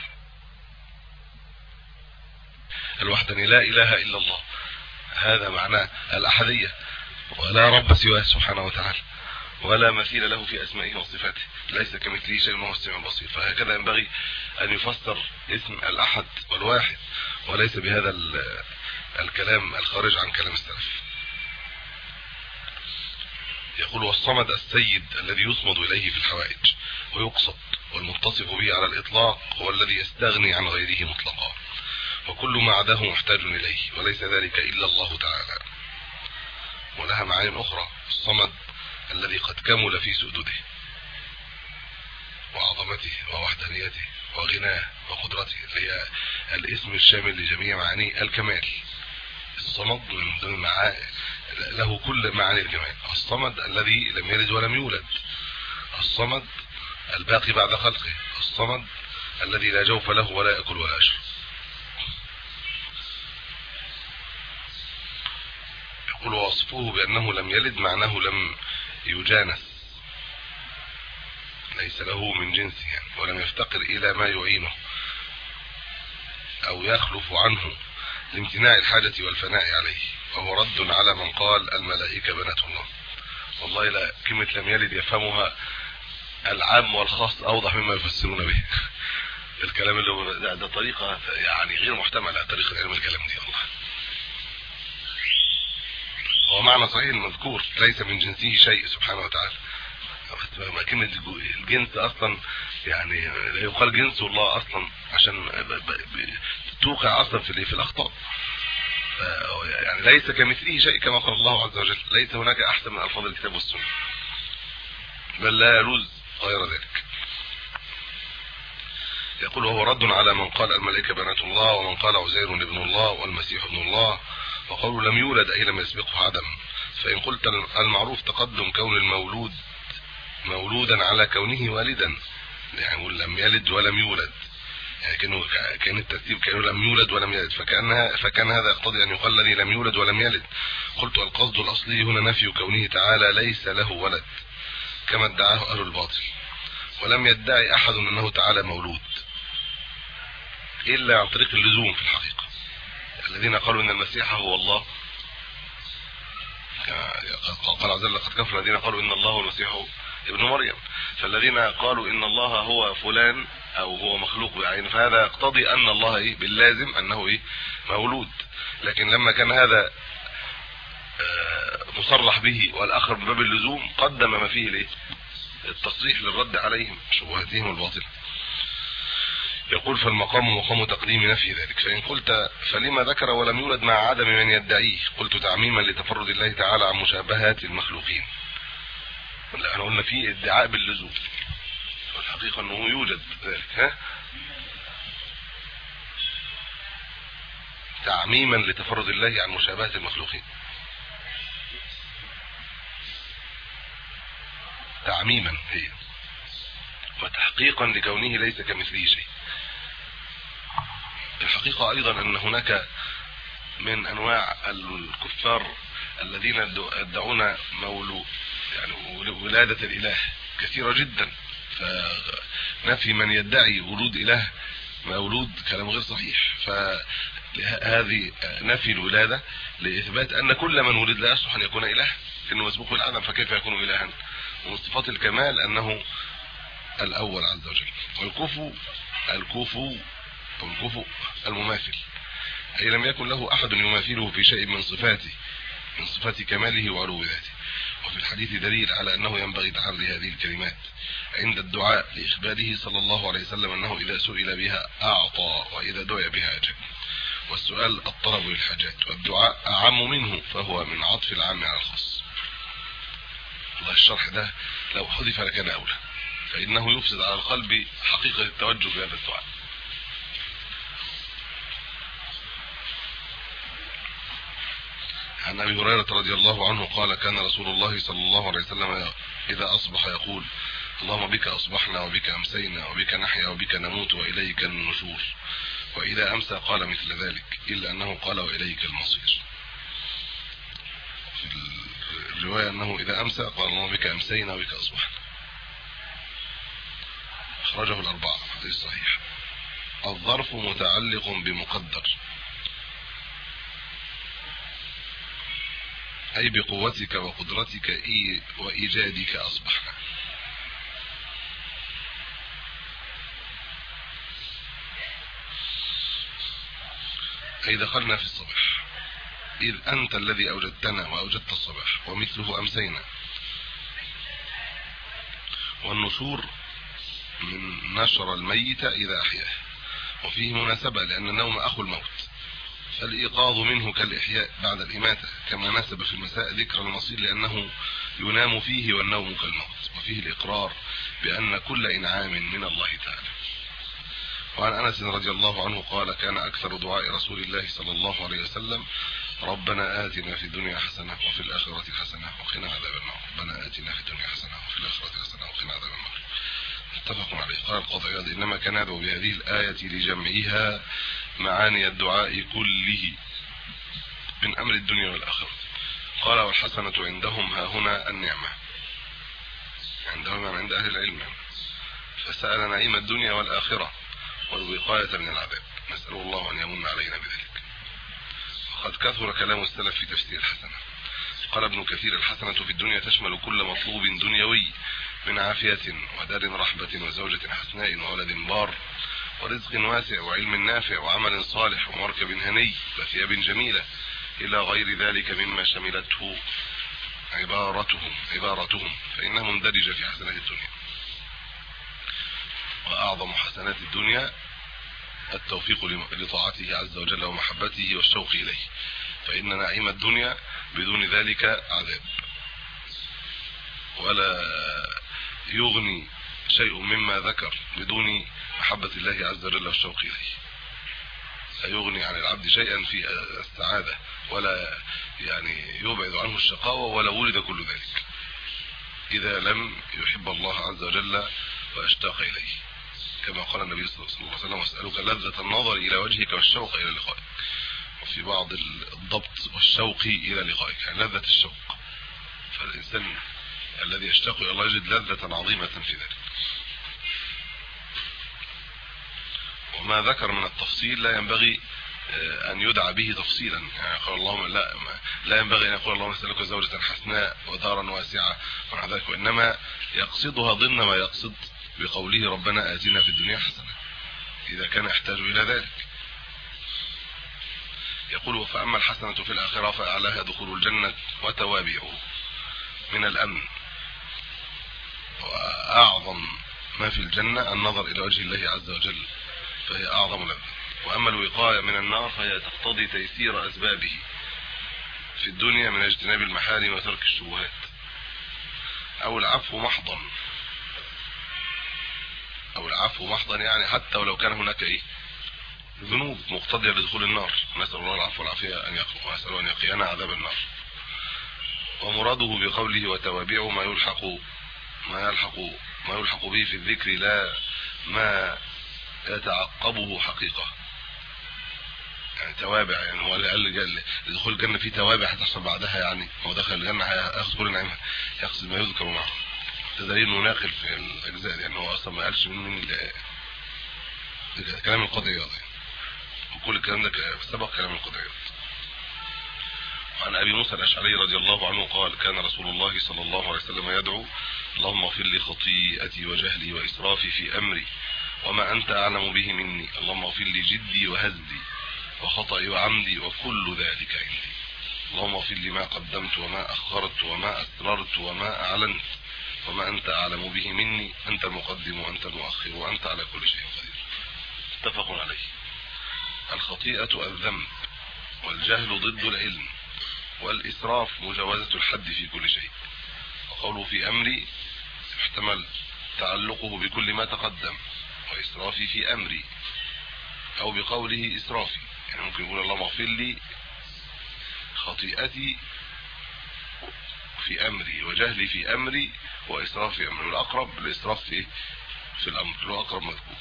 الوحداني لا إله إلا الله، هذا معناه الأحدية، ولا رب سواه سبحانه وتعالى، ولا مثيل له في أسمائه وصفاته، ليس كمثله شيء وهو السميع البصير. فهكذا ينبغي أن يفسر اسم الأحد والواحد، وليس بهذا الكلام الخارج عن كلام السلف. يقول والصمد السيد الذي يصمد إليه في الحوائج ويقصد، والمتصف به على الإطلاق هو الذي يستغني عن غيره مطلقا، وكل ما عداه محتاج إليه، وليس ذلك إلا الله تعالى. ولها معاني أخرى. الصمد الذي قد كمل في سؤدده وعظمته ووحدانيته وغناه وقدرته، هي الاسم الشامل لجميع معاني الكمال. الصمد من ضمن معاني له كل معاني الكمال. الصمد الذي لم يلد ولم يولد، الصمد الباقي بعد خلقه، الصمد الذي لا جوف له ولا يأكل ولا يشرب. يقول وصفه بأنه لم يلد معناه لم يجانس، ليس له من جنسه يعني، ولم يفتقر إلى ما يعينه أو يخلف عنه لامتناع الحاجة والفناء عليه، وهو رد على من قال الملائكة بنات الله. والله لا، كلمة لم يلد يفهمها العام والخاص أوضح مما يفسرون به. الكلام اللي هو ده, ده طريقة يعني غير محتملة، طريقة علم الكلام دي والله. هو معنى صحيح المذكور ليس من جنسه شيء سبحانه وتعالى. ما كلمة الجنس أصلا يعني لا يقال جنس الله أصلا عشان توقع أصلا في في الأخطاء. يعني ليس كمثله شيء كما قال الله عز وجل، ليس هناك أحسن من ألفاظ الكتاب والسنة، بل لا يجوز غير ذلك. يقول وهو رد على من قال الملائكة بنات الله، ومن قال عزير ابن الله والمسيح ابن الله، وقالوا لم يولد أي لم يسبقه عدم. فإن قلت المعروف تقدم كون المولود مولودا على كونه والدا، يعني لم يلد ولم يولد، يعني كانه كان الترتيب كانه لم يولد ولم يلد، فكانها فكان هذا يقتضي ان يقال الذي لم يولد ولم يلد. قلت القصد الاصلي هنا نفي كونه تعالى ليس له ولد كما ادعاه اهل الباطل، ولم يدعي احد انه تعالى مولود الا عن طريق اللزوم. في الحقيقه الذين قالوا ان المسيح هو الله، قال عز وجل لقد كفر الذين قالوا ان الله هو المسيح ابن مريم، فالذين قالوا ان الله هو فلان او هو مخلوق بعين، فهذا يقتضي ان الله ايه باللازم انه ايه مولود. لكن لما كان هذا مصرح به والاخر من باب اللزوم قدم ما فيه الايه التصريح للرد عليهم شبهاتهم الباطله. يقول فالمقام مقام تقديم نفي ذلك. فإن قلت فلما ذكر ولم يولد مع عدم من يدعيه؟ قلت تعميما لتفرد الله تعالى عن مشابهات المخلوقين. احنا قلنا في ادعاء باللزوم والحقيقه انه يوجد ذلك. ها تعميما لتفرد الله عن مشابهات المخلوقين، تعميما هي، وتحقيقا لكونه ليس كمثله شيء. الحقيقة ايضا ان هناك من انواع الكفار الذين يدعون مولود يعني ولادة الاله كثيرة جدا، فنفي من يدعي وجود اله مولود كلام غير صحيح. فهذه نفي الولادة لاثبات ان كل من ولد لا يصلح ان يكون اله، انه مسبوق بالعدم، فكيف يكون الها؟ ومن صفات الكمال انه الاول عز وجل. والكفو الكفو والكفو المماثل، اي لم يكن له احد يماثله في شيء من صفاته من صفات كماله وعلو ذاته. وفي الحديث دليل على انه ينبغي تحري هذه الكلمات عند الدعاء لاخباره صلى الله عليه وسلم انه اذا سئل بها اعطى واذا دعي بها اجاب. والسؤال الطلب للحاجات، والدعاء اعم منه فهو من عطف العام على الخاص. والله الشرح ده لو حذف لكان اولى، فانه يفسد على القلب حقيقة التوجه في هذا الدعاء. عن ابي هريرة رضي الله عنه قال كان رسول الله صلى الله عليه وسلم اذا اصبح يقول اللهم بك اصبحنا وبك امسينا وبك نحيا وبك نموت واليك النشور، واذا امسى قال مثل ذلك الا انه قال واليك المصير. في الرواية انه اذا امسى قال اللهم بك امسينا وبك اصبحنا. اخرجه الاربعة، حديث صحيح. الظرف متعلق بمقدر، أي بقوتك وقدرتك إي وإيجادك أصبحنا. أي دخلنا في الصباح، إذ أنت الذي أوجدتنا وأوجدت الصباح، ومثله أمسينا. والنشور من نشر الميت إذا أحياه، وفيه مناسبة لأن النوم أخو الموت، فالإيقاظ منه كالإحياء بعد الإماتة، كما نسب في المساء ذكر المصير لأنه ينام فيه والنوم كالموت. وفيه الإقرار بأن كل إنعام من الله تعالى. وعن أنس رضي الله عنه قال كان أكثر دعاء رسول الله صلى الله عليه وسلم ربنا آتنا في الدنيا حسنة وفي الآخرة حسنة وقنا عذاب النار. ربنا آتنا في الدنيا حسنة وفي الآخرة حسنة وقنا عذاب النار. متفق عليه. قال القاضي عياض إنما كان يدعو بهذه الآية لجمعها معاني الدعاء كله من أمر الدنيا والآخرة. قال والحسنة عندهم ها هنا النعمة، عندهم عند أهل العلم، فسأل نعيم الدنيا والآخرة والوقاية من العذاب، نسأل الله أن يمن علينا بذلك. وقد كثر كلام السلف في تفسير الحسنة. قال ابن كثير الحسنة في الدنيا تشمل كل مطلوب دنيوي من عافية ودار رحبة وزوجة حسناء وولد بار ورزق واسع وعلم نافع وعمل صالح ومركب هني وثياب جميلة إلى غير ذلك مما شملته عبارتهم عبارتهم فإنها مندرجة في حسنات الدنيا. وأعظم حسنات الدنيا التوفيق لطاعته عز وجل ومحبته والشوق إليه، فإن نعيم الدنيا بدون ذلك عذاب، ولا يغني شيء مما ذكر بدون محبة الله عز وجل والشوق إليه، لا يغني عن العبد شيئا في السعادة ولا يعني يبعد عنه الشقاوة ولا ولد كل ذلك إذا لم يحب الله عز وجل واشتاق إليه، كما قال النبي صلى الله عليه وسلم: واسألك لذة النظر إلى وجهك والشوق إلى لقائك. وفي بعض الضبط: والشوق إلى لقائك، يعني لذة الشوق. فالإنسان الذي يشتاق إلى الله يجد لذة عظيمة في ذلك. وما ذكر من التفصيل لا ينبغي أن يدعى به تفصيلا، يعني قال اللهم لا لا ينبغي أن يقول اللهم اسألك زوجة حسناء ودارا واسعة ونحو ذلك، وإنما يقصدها ضمن ما يقصد بقوله ربنا آتنا في الدنيا حسنة إذا كان يحتاج إلى ذلك. يقول: فأما الحسنة في الآخرة فأعلاها دخول الجنة وتوابعه من الأمن، وأعظم ما في الجنة النظر إلى وجه الله عز وجل، فهي أعظم لذة. وأما الوقاية من النار فهي تقتضي تيسير أسبابه في الدنيا من اجتناب المحارم وترك الشبهات، أو العفو محضا، أو العفو محضا يعني حتى ولو كان هناك إيه ذنوب مقتضية لدخول النار، نسأل الله العفو والعافية أن يقف، ونسأل أن يقينا عذاب النار. ومراده بقوله وتوابعه ما يلحق ما يلحق ما يلحق به في الذكر، لا ما يتعقبه حقيقة. يعني توابع، يعني هو اللي قال لدخول الجنة في توابع هتحصل بعدها، يعني هو دخل الجنة هياخد كل نعمة، يقصد ما يذكر معه. ده دليل مناقل في الأجزاء، يعني هو أصلا ما قالش من من كلام القاضي عياض، وكل الكلام ده سبق كلام القاضي عياض. عن أبي موسى الأشعري رضي الله عنه قال: كان رسول الله صلى الله عليه وسلم يدعو: اللهم اغفر لي خطيئتي وجهلي وإسرافي في أمري وما أنت أعلم به مني، اللهم اغفر لي جدي وهزلي وخطئي وعمدي وكل ذلك عندي، اللهم اغفر لي ما قدمت وما أخرت وما أسررت وما أعلنت وما أنت أعلم به مني، أنت المقدم وأنت المؤخر وأنت على كل شيء قدير. اتفق عليه. الخطيئة الذنب، والجهل ضد العلم، والإسراف مجاوزة الحد في كل شيء. وقوله في أمري يحتمل تعلقه بكل ما تقدم، وإسرافي في أمري، أو بقوله إسرافي، يعني ممكن يقول اللهم اغفر لي خطيئتي في أمري وجهلي في أمري وإسرافي في أمري، والأقرب الإسراف في في الأمر اللي هو أقرب مذكور.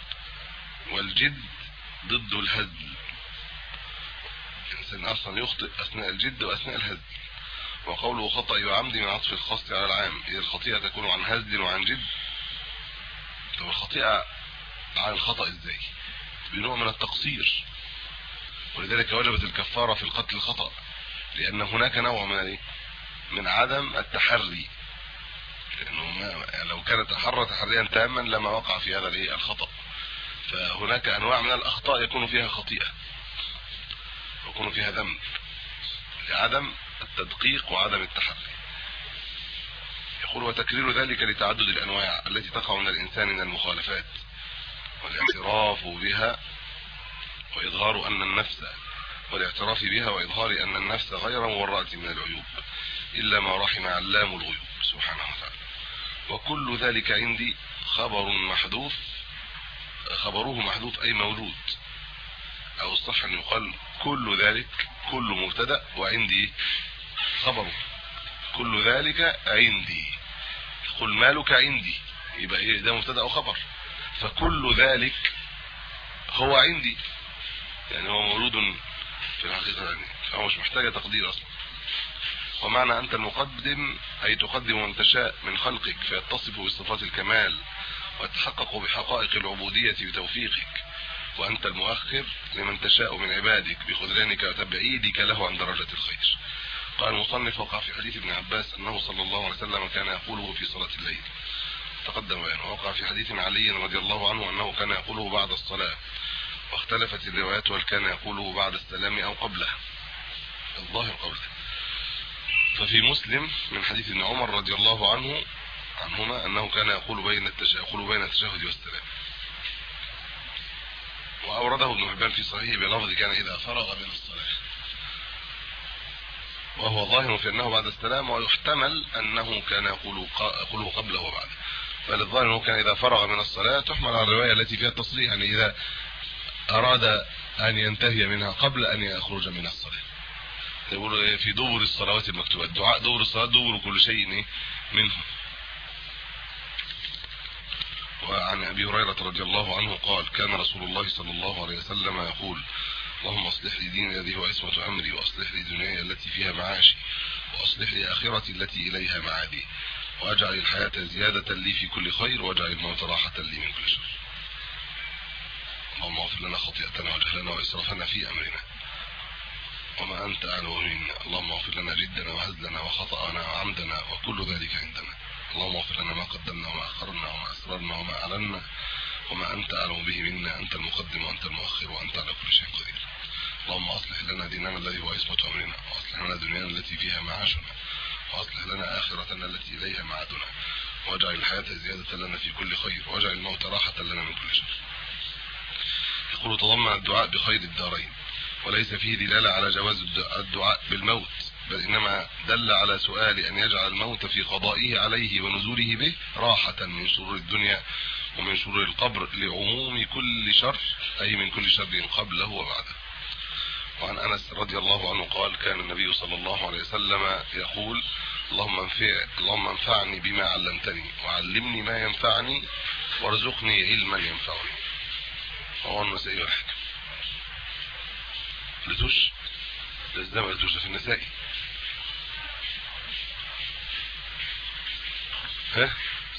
والجد ضد الهزل، الإنسان أصلا يخطئ أثناء الجد وأثناء الهزل. وقوله خطأ وعمدي من عطف الخاص على العام، إذا الخطيئة تكون عن هزل وعن جد. طب الخطيئة عن الخطأ إزاي؟ بنوع من التقصير، ولذلك وجبت الكفارة في القتل الخطأ، لأن هناك نوع من الايه من عدم التحري، لأنه ما لو كان تحرى تحريا تاما لما وقع في هذا الايه الخطأ. فهناك أنواع من الأخطاء يكون فيها خطيئة يكون فيها ذنب لعدم التدقيق وعدم التحري. يقول: وتكرير ذلك لتعدد الأنواع التي تقع من الإنسان من المخالفات، والاعتراف بها وإظهار أن النفس والاعتراف بها وإظهار أن النفس غير مورعة من العيوب إلا ما رحم علام الغيوب سبحانه وتعالى. وكل ذلك عندي خبر محذوف، خبره محذوف أي موجود، أو الصح أن يقال كل ذلك كل مبتدأ وعندي خبره. كل ذلك عندي، قل مالك عندي، يبقى إيه ده مبتدأ وخبر، فكل ذلك هو عندي، يعني هو موجود في الحقيقة، يعني فهو مش محتاج تقدير أصلا. ومعنى أنت المقدم أي تقدم من تشاء من خلقك فيتصف بصفات الكمال ويتحقق بحقائق العبودية بتوفيقك، وأنت المؤخر لمن تشاء من عبادك بخذلانك وتبعيدك له عن درجة الخير. قال المصنف: وقع في حديث ابن عباس أنه صلى الله عليه وسلم كان يقوله في صلاة الليل، تقدم بيانه. ووقع في حديث علي رضي الله عنه أنه كان يقوله بعد الصلاة، واختلفت الروايات هل كان يقوله بعد السلام أو قبله، الظاهر قبله. ففي مسلم من حديث ابن عمر رضي الله عنه عنهما أنه كان يقول بين التشهد يقول بين التشهد والسلام. وأورده ابن حبان في صحيحه بلفظ كان إذا فرغ من الصلاة، وهو ظاهر في أنه بعد السلام، ويحتمل أنه كان يقول يقوله قبله وبعده. بل الظاهر انه كان اذا فرغ من الصلاه تحمل على الروايه التي فيها التصريح، يعني اذا اراد ان ينتهي منها قبل ان يخرج من الصلاه. يقول في دبر الصلوات المكتوبه، الدعاء دبر الصلاه دبر كل شيء منه. وعن ابي هريره رضي الله عنه قال كان رسول الله صلى الله عليه وسلم يقول اللهم اصلح لي ديني الذي هو عصمة امري، واصلح لي دنياي التي فيها معاشي، واصلح لي اخرتي التي اليها معادي، واجعل الحياة زيادة لي في كل خير، واجعل الموت راحة لي من كل شر. اللهم اغفر لنا خطيئتنا وجهلنا واسرافنا في امرنا وما انت اعلم منا، اللهم اغفر لنا جدنا وهزلنا وخطأنا وعمدنا وكل ذلك عندنا، اللهم اغفر لنا ما قدمنا وما اخرنا وما اسررنا وما اعلنا وما انت اعلم به منا، انت المقدم وانت المؤخر وانت على كل شيء قدير. اللهم اصلح لنا ديننا الذي هو عصمة امرنا، واصلح لنا دنيانا التي فيها معاشنا، واصلح لنا اخرتنا التي اليها معادنا، واجعل الحياة زيادة لنا في كل خير، واجعل الموت راحة لنا من كل شر. يقول تضمن الدعاء بخير الدارين، وليس فيه دلالة على جواز الدعاء بالموت، بل انما دل على سؤال ان يجعل الموت في قضائه عليه ونزوله به راحة من شرور الدنيا ومن شرور القبر، لعموم كل شر، اي من كل شر قبله وبعده. وعن انس رضي الله عنه قال كان النبي صلى الله عليه وسلم يقول اللهم انفع اللهم انفعني بما علمتني، وعلمني ما ينفعني، وارزقني علما ينفعني. رواه النسائي والحاكم. لتوش لازم لتوش في النسائي. ها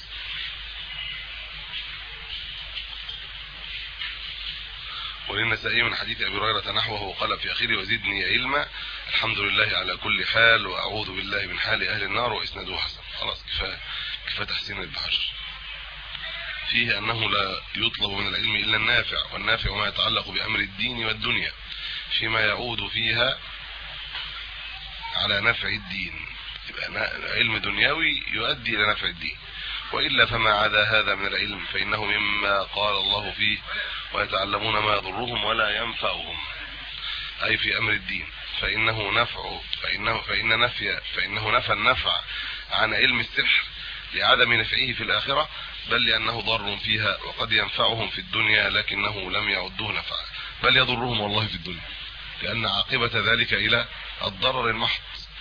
وللنسائي من حديث ابي هريره نحوه قال في اخره وزدني علما، الحمد لله على كل حال، واعوذ بالله من حال اهل النار، واسناده حسن. خلاص كفايه كفايه تحسين البحر. فيه انه لا يطلب من العلم الا النافع، والنافع ما يتعلق بامر الدين والدنيا فيما يعود فيها على نفع الدين، يبقى علم دنيوي يؤدي الى نفع الدين، والا فما عدا هذا من العلم فانه مما قال الله فيه ويتعلمون ما يضرهم ولا ينفعهم، اي في امر الدين، فانه نفع فانه فان نفي فانه نفى النفع عن علم السحر لعدم نفعه في الاخره، بل لانه ضر فيها، وقد ينفعهم في الدنيا لكنه لم يعدوه نفعا، بل يضرهم والله في الدنيا، لان عاقبه ذلك الى الضرر المحض.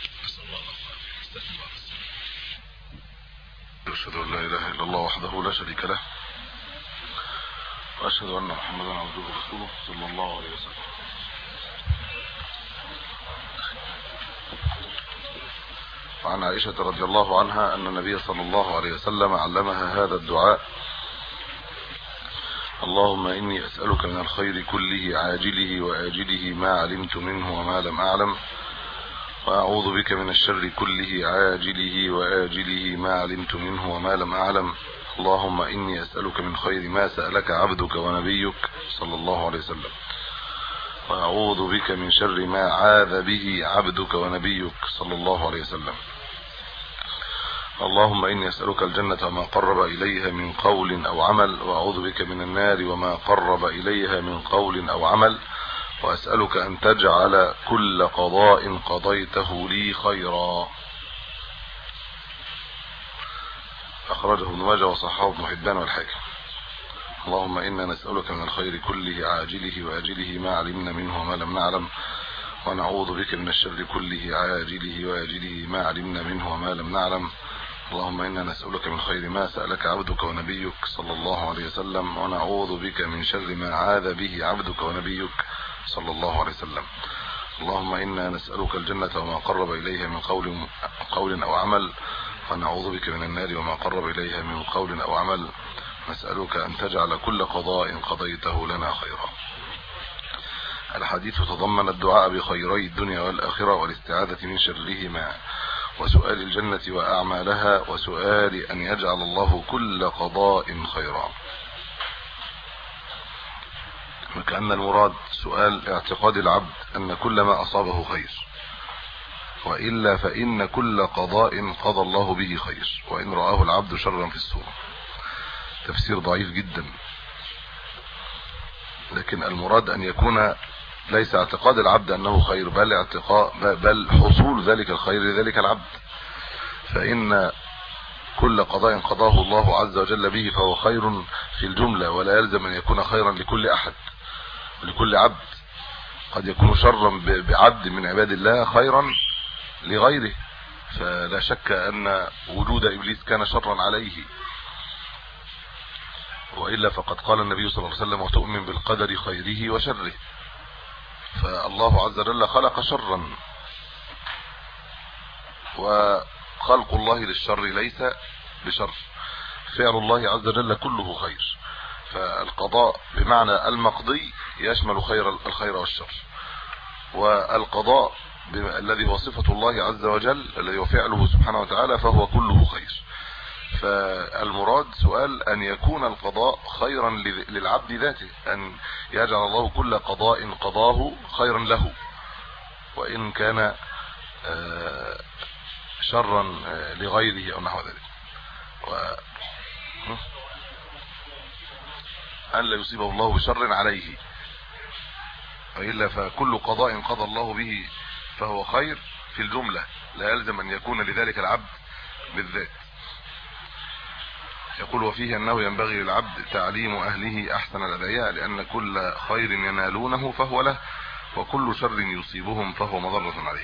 أشهد أن لا إله إلا الله وحده لا شريك له، وأشهد أن محمدا عبده ورسوله صلى الله عليه وسلم. وعن عائشة رضي الله عنها أن النبي صلى الله عليه وسلم علمها هذا الدعاء: اللهم إني أسألك من الخير كله عاجله وآجله ما علمت منه وما لم أعلم، وأعوذ بك من الشر كله عاجله وآجله ما علمت منه وما لم أعلم، اللهم إني أسألك من خير ما سألك عبدك ونبيك صلى الله عليه وسلم، وأعوذ بك من شر ما عاذ به عبدك ونبيك صلى الله عليه وسلم، اللهم إني أسألك الجنة وما قرب إليها من قول أو عمل، وأعوذ بك من النار وما قرب إليها من قول أو عمل، وأسألك أن تجعل كل قضاء قضيته لي خيرا. أخرجه ابن ماجه وصححه ابن حبان والحاكم. اللهم إنا نسألك من الخير كله عاجله وآجله ما علمنا منه وما لم نعلم، ونعوذ بك من الشر كله عاجله وآجله ما علمنا منه وما لم نعلم، اللهم إنا نسألك من خير ما سألك عبدك ونبيك صلى الله عليه وسلم، ونعوذ بك من شر ما عاذ به عبدك ونبيك صلى الله عليه وسلم، اللهم إنا نسألك الجنة وما قرب إليها من قول قول أو عمل، ونعوذ بك من النار وما قرب إليها من قول أو عمل، نسألك أن تجعل كل قضاء قضيته لنا خيرا. الحديث تضمن الدعاء بخيري الدنيا والآخرة، والاستعاذة من شرهما، وسؤال الجنة وأعمالها، وسؤال أن يجعل الله كل قضاء خيرا. وكأن المراد سؤال اعتقاد العبد أن كل ما أصابه خير، وإلا فإن كل قضاء قضى الله به خير، وإن رآه العبد شرا في السورة. تفسير ضعيف جدا، لكن المراد أن يكون ليس اعتقاد العبد أنه خير، بل اعتقاد بل حصول ذلك الخير لذلك العبد، فإن كل قضاء قضاه الله عز وجل به فهو خير في الجملة، ولا يلزم أن يكون خيرا لكل أحد ولكل عبد. قد يكون شرا بعبد من عباد الله خيرا لغيره، فلا شك أن وجود إبليس كان شرا عليه، وإلا فقد قال النبي صلى الله عليه وسلم وتؤمن بالقدر خيره وشره. فالله عز وجل خلق شرا، وخلق الله للشر ليس بشر، فعل الله عز وجل كله خير. فالقضاء بمعنى المقضي يشمل خير الخير والشر، والقضاء الذي هو صفة الله عز وجل الذي هو فعله سبحانه وتعالى فهو كله خير. فالمراد سؤال أن يكون القضاء خيرا للعبد ذاته، أن يجعل الله كل قضاء قضاه خيرا له، وإن كان شرا لغيره أو نحو ذلك، أن لا يصيبه الله بشر عليه، وإلا فكل قضاء قضى الله به فهو خير في الجملة، لا يلزم أن يكون لذلك العبد بالذات. يقول وفيه أنه ينبغي للعبد تعليم أهله أحسن الأدعياء، لأن كل خير ينالونه فهو له، وكل شر يصيبهم فهو مضرة عليه.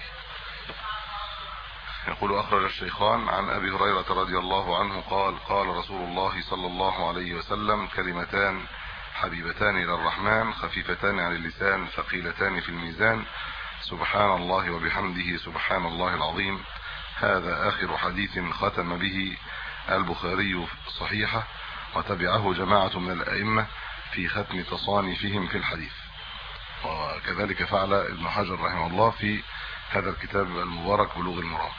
يقول أخرج الشيخان عن أبي هريرة رضي الله عنه قال قال رسول الله صلى الله عليه وسلم كلمتان حبيبتان إلى الرحمن خفيفتان عن اللسان ثقيلتان في الميزان سبحان الله وبحمده سبحان الله العظيم. هذا آخر حديث ختم به البخاري صحيحة، وتبعه جماعة من الأئمة في ختم تصانيفهم في الحديث، وكذلك فعل ابن حجر رحمه الله في هذا الكتاب المبارك بلوغ المرام.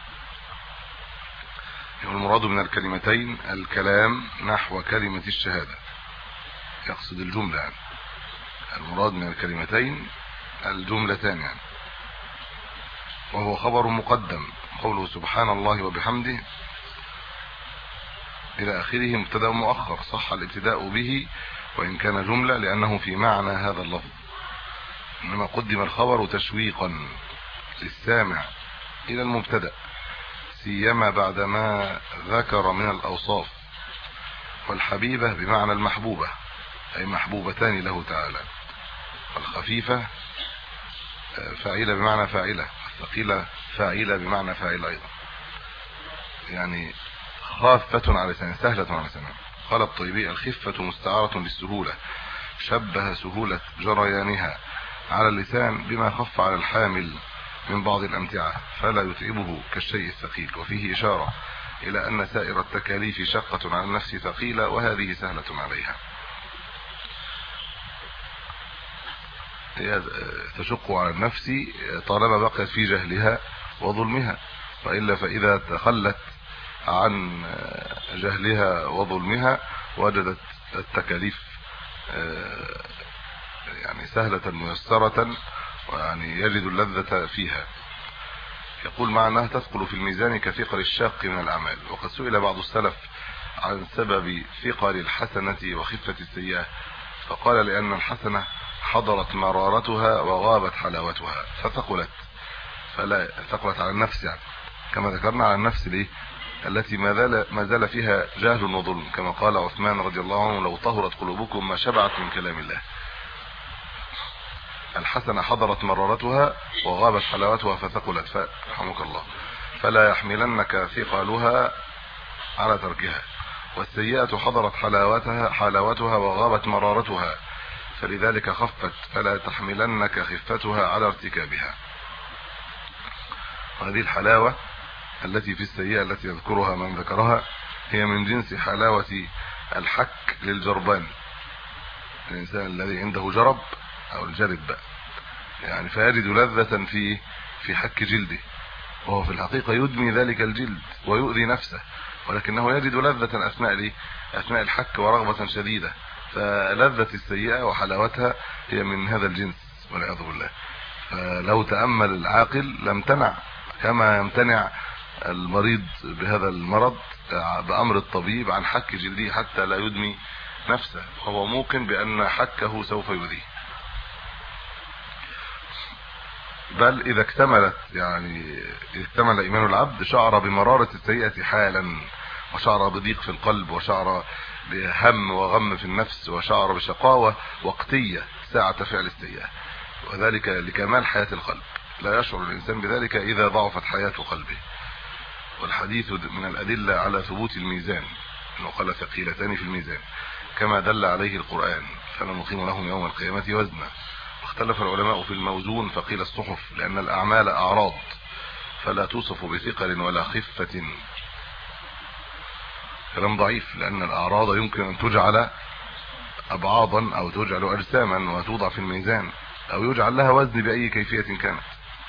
المراد من الكلمتين الكلام نحو كلمة الشهادة، يقصد الجملة يعني. المراد من الكلمتين الجملتان يعني، وهو خبر مقدم. قوله سبحان الله وبحمده إلى آخره مبتدأ مؤخر، صح الابتداء به وإن كان جملة لأنه في معنى هذا اللفظ، إنما قدم الخبر تشويقا للسامع إلى المبتدأ، سيما بعدما ذكر من الأوصاف. والحبيبة بمعنى المحبوبة، أي محبوبتان له تعالى. والخفيفة فاعلة بمعنى فاعلة، الثقيلة فاعلة بمعنى فاعلة أيضا، يعني خافة على لسان سهلة على لسان. قال الطيبي الخفة مستعارة للسهولة، شبه سهولة جريانها على اللسان بما خف على الحامل من بعض الأمتعة فلا يتعبه كالشيء الثقيل. وفيه إشارة إلى أن سائر التكاليف شقة على النفس ثقيلة، وهذه سهلة عليها. تشق على النفس طالما بقيت في جهلها وظلمها، وإلا فإذا تخلت عن جهلها وظلمها وجدت التكاليف يعني سهلة ميسرة، ويعني يجد اللذة فيها. يقول معناها تثقل في الميزان كثقل الشاق من الأعمال. وقد سئل بعض السلف عن سبب ثقل الحسنة وخفة السيئة، فقال لأن الحسنة حضرت مرارتها وغابت حلاوتها فثقلت، فلا ثقلت على النفس يعني، كما ذكرنا على النفس ليه التي ما زال ما زال فيها جهل وظلم، كما قال عثمان رضي الله عنه لو طهرت قلوبكم ما شبعت من كلام الله. الحسنة حضرت مرارتها وغابت حلاوتها فثقلت، رحمك الله، فلا يحملنك ثقلها على تركها. والسيئة حضرت حلاوتها حلاوتها وغابت مرارتها فلذلك خفت، فلا تحملنك خفتها على ارتكابها. وهذه الحلاوة التي في السيئة التي يذكرها من ذكرها هي من جنس حلاوة الحك للجربان، الإنسان الذي عنده جرب أو الجرب بقى يعني، فيجد لذة في في حك جلده، وهو في الحقيقة يدمي ذلك الجلد ويؤذي نفسه، ولكنه يجد لذة أثناء ليه أثناء الحك ورغبة شديدة. فلذة السيئة وحلاوتها هي من هذا الجنس والعياذ بالله. فلو تأمل العاقل لم تنع كما يمتنع المريض بهذا المرض بأمر الطبيب عن حك جلده حتى لا يدمي نفسه، وهو موقن بأن حكه سوف يؤذيه. بل إذا اكتملت يعني اكتمل إيمان العبد شعر بمرارة السيئة حالا وشعر بضيق في القلب، وشعر بهم وغم في النفس، وشعر بشقاوة وقتية ساعة فعل السيئة، وذلك لكمال حياة القلب. لا يشعر الإنسان بذلك إذا ضعفت حياة قلبه. والحديث من الأدلة على ثبوت الميزان، إنه قال ثقيلتان في الميزان كما دل عليه القرآن، فلا نقيم لهم يوم القيامة وزنا. واختلف العلماء في الموزون، فقيل الصحف، لأن الأعمال أعراض فلا توصف بثقل ولا خفة. كلام ضعيف، لأن الأعراض يمكن أن تجعل أبعاضا أو تجعل أجساما وتوضع في الميزان، أو يجعل لها وزن بأي كيفية كانت،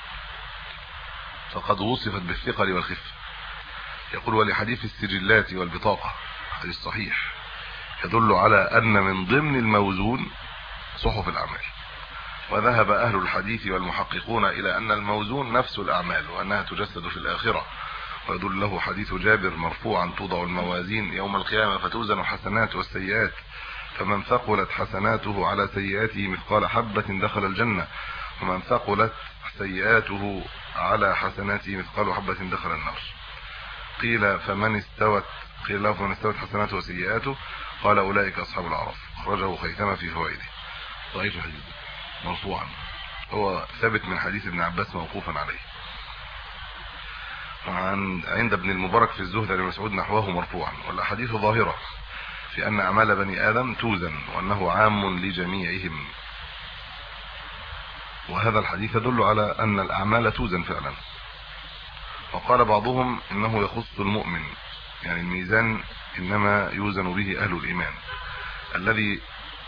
فقد وصفت بالثقل والخفة. يقول: ولحديث السجلات والبطاقة، حديث صحيح يدل على أن من ضمن الموزون صحف الأعمال. وذهب أهل الحديث والمحققون إلى أن الموزون نفس الأعمال، وأنها تجسد في الآخرة. ويدل له حديث جابر مرفوعا: توضع الموازين يوم القيامة فتوزن الحسنات والسيئات، فمن ثقلت حسناته على سيئاته مثقال حبة دخل الجنة، ومن ثقلت سيئاته على حسناته مثقال حبة دخل النار. قيل: فمن استوت قيل له فمن استوت حسناته وسيئاته؟ قال: أولئك أصحاب الأعراف. أخرجه خيثمة في فوائده. ضعيف الحديث مرفوعا، هو ثابت من حديث ابن عباس موقوفا عليه. وعن عند ابن المبارك في الزهد لابن مسعود نحوه مرفوعا. والأحاديث ظاهرة في أن أعمال بني آدم توزن، وأنه عام لجميعهم. وهذا الحديث يدل على أن الأعمال توزن فعلا. وقال بعضهم إنه يخص المؤمن، يعني الميزان إنما يوزن به أهل الإيمان، الذي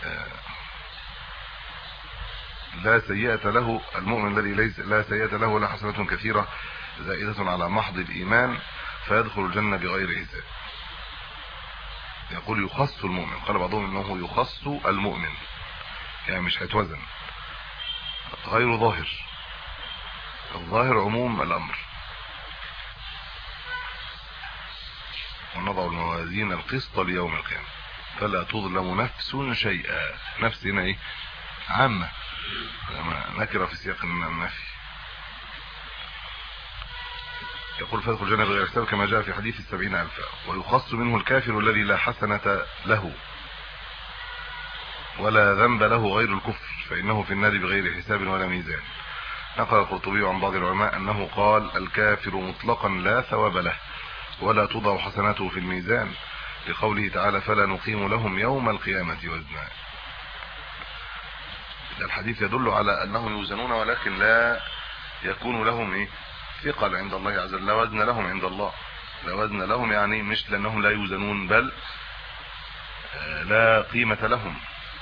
لا سيئة له، المؤمن الذي ليس لا سيئة له ولا حسنة كثيرة زائدة على محض الإيمان، فيدخل الجنة بغير حساب. يقول يخص المؤمن، قال بعضهم إنه يخص المؤمن، يعني مش هيتوزن، غير ظاهر. الظاهر عموم الأمر. ونضع الموازين القسط ليوم القيامة فلا تظلم نفس شيئا. نفس هنا ايه؟ عامة، نكرة في سياق النفي. يقول: فادخل الجنة بغير حساب كما جاء في حديث السبعين ألفا. ويخص منه الكافر الذي لا حسنة له ولا ذنب له غير الكفر، فإنه في النار بغير حساب ولا ميزان. نقل القرطبي عن بعض العلماء أنه قال: الكافر مطلقا لا ثواب له ولا توضع حسناته في الميزان، لقوله تعالى: فلا نقيم لهم يوم القيامة وزنا. الحديث يدل على أنهم يوزنون، ولكن لا يكون لهم ايه؟ ثقل عند الله عز وجل، لا وزن لهم عند الله. لا وزن لهم يعني مش لأنهم لا يوزنون، بل لا قيمة لهم.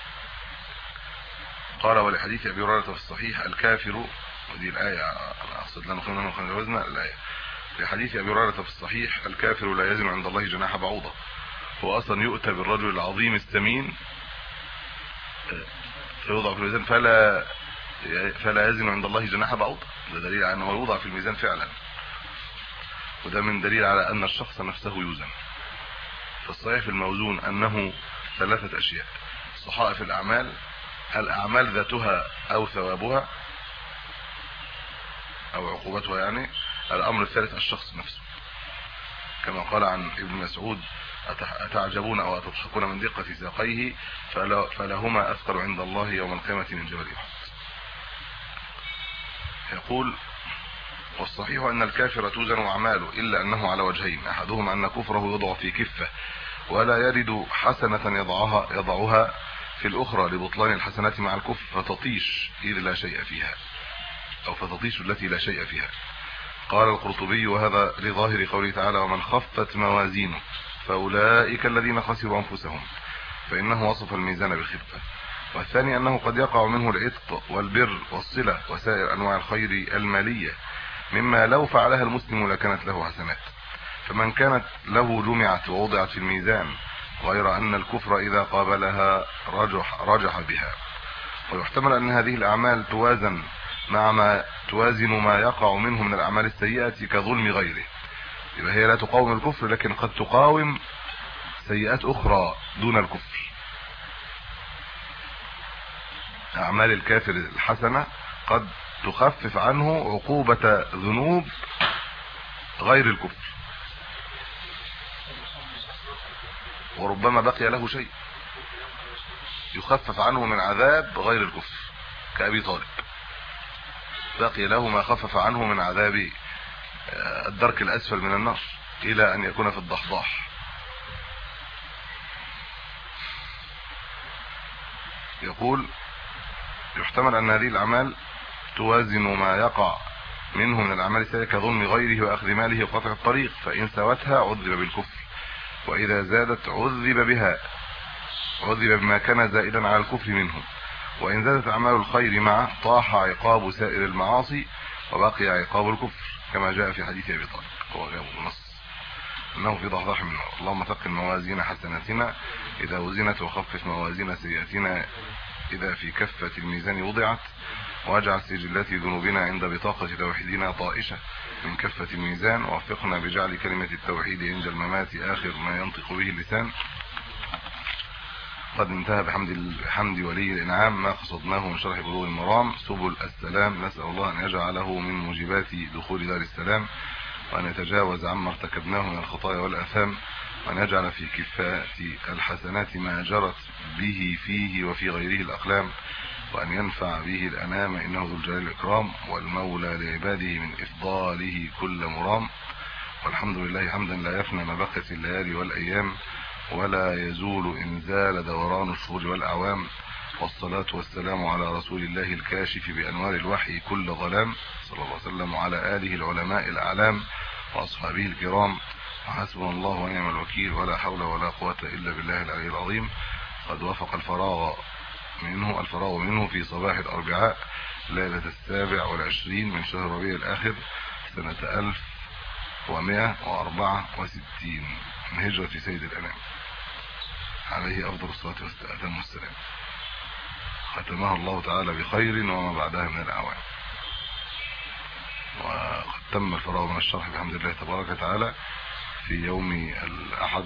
قال: ولحديث أبي هريرة في الصحيح: الكافر، ودي الآية أقصد لا نقيم لهم وزن الآية، في حديث أبي هريرة في الصحيح: الكافر لا يزن عند الله جناح بعوضة. هو أصلا يؤتى بالرجل العظيم السمين فيوضع في الميزان فلا فلا يزن عند الله جناح بعوضة. ده دليل على أنه يوضع في الميزان فعلا، وده من دليل على أن الشخص نفسه يوزن. فالصحيح في الموزون أنه ثلاثة أشياء: صحائف الأعمال، الأعمال ذاتها أو ثوابها أو عقوبتها يعني. الأمر الثالث الشخص نفسه، كما قال عن ابن مسعود: أتعجبون أو أتضحكون من دقة ساقيه فلهما أثقل عند الله يوم القيامة من جبل أحد. يقول: والصحيح أن الكافر توزن أعماله، إلا أنه على وجهين: أحدهما أن كفره يضع في كفة ولا يرد حسنة يضعها يضعها في الأخرى لبطلان الحسنات مع الكفر فتطيش إذ لا شيء فيها، أو فتطيش التي لا شيء فيها. قال القرطبي: وهذا لظاهر قوله تعالى: ومن خفت موازينه فأولئك الذين خسروا أنفسهم، فإنه وصف الميزان بالخفة. والثاني أنه قد يقع منه العتق والبر والصلة وسائر أنواع الخير المالية، مما لو فعلها المسلم لكانت له حسنات، فمن كانت له جمعت ووضعت في الميزان، غير أن الكفر إذا قابلها رجح, رجح بها. ويحتمل أن هذه الأعمال توازن مع ما توازن ما يقع منه من الأعمال السيئة كظلم غيره، يبقى هي لا تقاوم الكفر، لكن قد تقاوم سيئات أخرى دون الكفر. أعمال الكافر الحسنة قد تخفف عنه عقوبة ذنوب غير الكفر. وربما بقي له شيء يخفف عنه من عذاب غير الكفر كأبي طالب، بقي له ما خفف عنه من عذاب الدرك الأسفل من النار إلى أن يكون في الضحضاح. يقول يحتمل أن هذه الأعمال توازن ما يقع منه من الأعمال السيئة كظلم غيره وأخذ ماله وقطع الطريق، فإن سوتها عذب بالكفر، وإذا زادت عذب بها عذب بما كان زائدا على الكفر منه، وإن زادت أعمال الخير معه طاح عقاب سائر المعاصي وبقي عقاب الكفر كما جاء في حديث أبي طالب. هو جاء بالنص أنه في ضحضاح من النار. اللهم ثقل موازين حسناتنا إذا وزنت وخفف موازين سيئاتنا إذا في كفة الميزان وضعت، واجعل سجلات ذنوبنا عند بطاقة توحيدنا طائشة من كفة الميزان، ووفقنا بجعل كلمة التوحيد عند الممات آخر ما ينطق به اللسان. قد انتهى بحمد حمد ولي الإنعام ما قصدناه من شرح بلوغ المرام سبل السلام. نسأل الله أن يجعله من موجبات دخول دار السلام، وأن يتجاوز عما ارتكبناه من الخطايا والآثام، وأن يجعل في كفاءة الحسنات ما جرت به فيه وفي غيره الأقلام، وأن ينفع به الأنام إنه ذو الجلال والإكرام، والمولى لعباده من إفضاله كل مرام. والحمد لله حمدا لا يفنى ما بقت الليالي والأيام، ولا يزول إن زال دوران الشهور والأعوام، والصلاة والسلام على رسول الله الكاشف بأنوار الوحي كل ظلام، صلى الله عليه وسلم وعلى آله العلماء الأعلام وأصحابه الكرام، وحسبنا الله ونعم الوكيل، ولا حول ولا قوة إلا بالله العلي العظيم. قد وافق الفراغ منه الفراغ منه في صباح الأربعاء ليلة السابع والعشرين من شهر ربيع الآخر سنة ألف ومئة وأربعة وستين من هجرة سيد الأنام عليه أفضل الصلاة والسلام، ختمها الله تعالى بخير وما بعدها من الأعوام. وقد تم الفراغ من الشرح بحمد الله تبارك وتعالى في يوم الأحد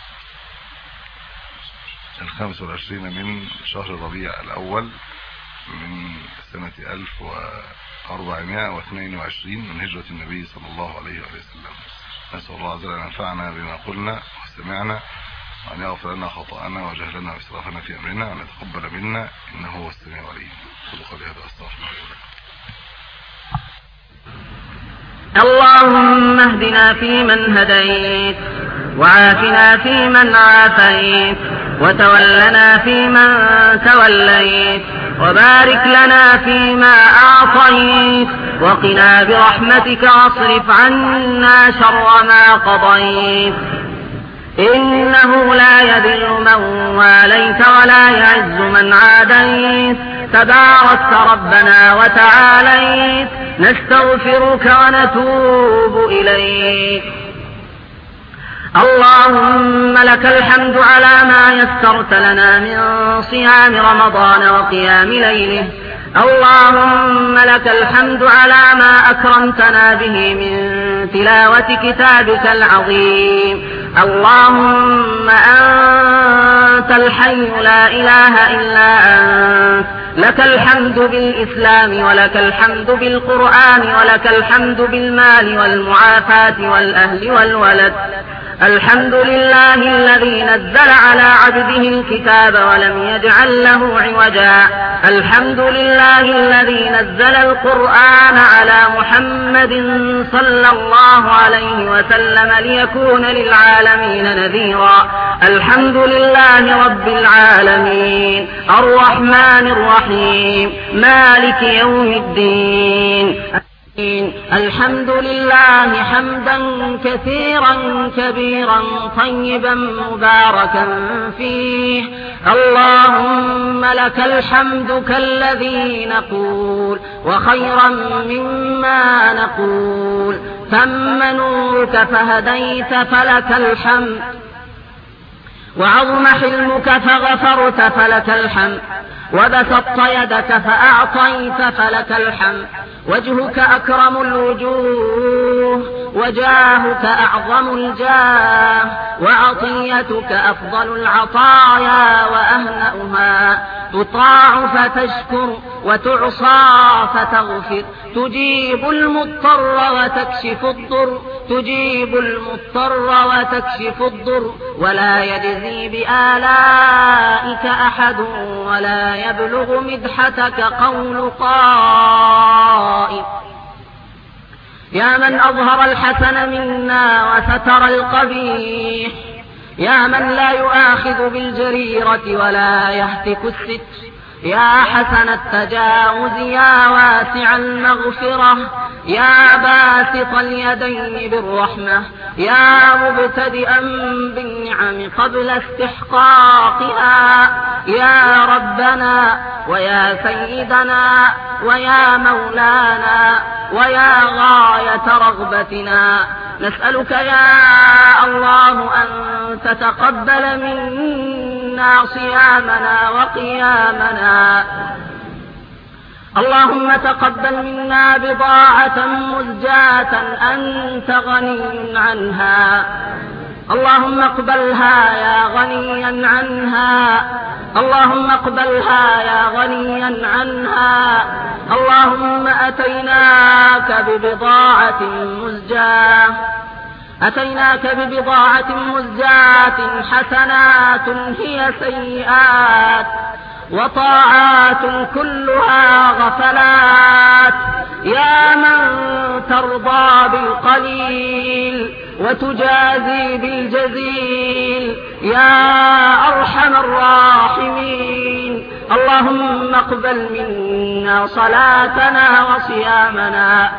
الخامس والعشرين من شهر ربيع الأول من سنة ألف وأربعمائة واثنين وعشرين من هجرة النبي صلى الله عليه وسلم. نسأل الله عز وجل أن ينفعنا بما قلنا وسمعنا، وأن يغفر لنا خطأنا وجهلنا وإسرافنا في أمرنا، وأن يتقبل منا إنه هو السميع العليم. قولوا قولي هذا أستغفر الله ولكم. اللهم اهدنا فيمن هديت، وعافنا فيمن عافيت، وتولنا فيمن توليت، وبارك لنا فيما أعطيت، وقنا برحمتك واصرف عنا شر ما قضيت، إنه لا يذل من واليت ولا يعز من عاديت، تباركت ربنا وتعاليت، نستغفرك ونتوب إليك. اللهم لك الحمد على ما يسرت لنا من صيام رمضان وقيام ليله، اللهم لك الحمد على ما أكرمتنا به من تلاوة كتابك العظيم، اللهم أنت الحي لا إله إلا أنت، لك الحمد بالإسلام، ولك الحمد بالقرآن، ولك الحمد بالمال والمعافاة والأهل والولد. الحمد لله الذي نزل على عبده الكتاب ولم يجعل له عوجا، الحمد لله الذي نزل القرآن على محمد صلى الله عليه وسلم ليكون للعالمين نذيرا، الحمد لله رب العالمين الرحمن الرحيم مالك يوم الدين. الحمد لله حمدا كثيرا كبيرا طيبا مباركا فيه، اللهم لك الحمد كالذي نقول وخيرا مما نقول، تم نورك فهديت فلك الحمد، وعظم حلمك فغفرت فلك الحمد، وبسطت يدك فأعطيت فلك الحمد. وجهك أكرم الوجوه وجاهك أعظم الجاه وعطيتك أفضل العطايا وأهنأها. تطاع فتشكر وتعصى فتغفر. تجيب المضطر وتكشف الضر تجيب المضطر وتكشف الضر ولا يجزي بآلائك أحد ولا يبلغ مدحتك قول قائل. يا من أظهر الحسن منا وستر القبيح. يا من لا يؤاخذ بالجريرة ولا يهتك الستر. يا حسن التجاوز يا واسع المغفرة. يا باسط اليدين بالرحمة. يا مبتدئا بالنعم قبل استحقاقها. يا ربنا ويا سيدنا ويا مولانا ويا غاية رغبتنا، نسألك يا الله أن تتقبل منا صيامنا وقيامنا. اللهم تقبل منا بضاعة مزجاة أنت غني عنها. اللهم اقبلها يا غنيا عنها. اللهم اقبلها يا غنيا عنها. اللهم أتيناك ببضاعة مزجاة أتيناك ببضاعة مزجاة حسنات هي سيئات وطاعات كلها غفلات. يا من ترضى بالقليل وتجازي بالجزيل يا أرحم الراحمين، اللهم اقبل منا صلاتنا وصيامنا،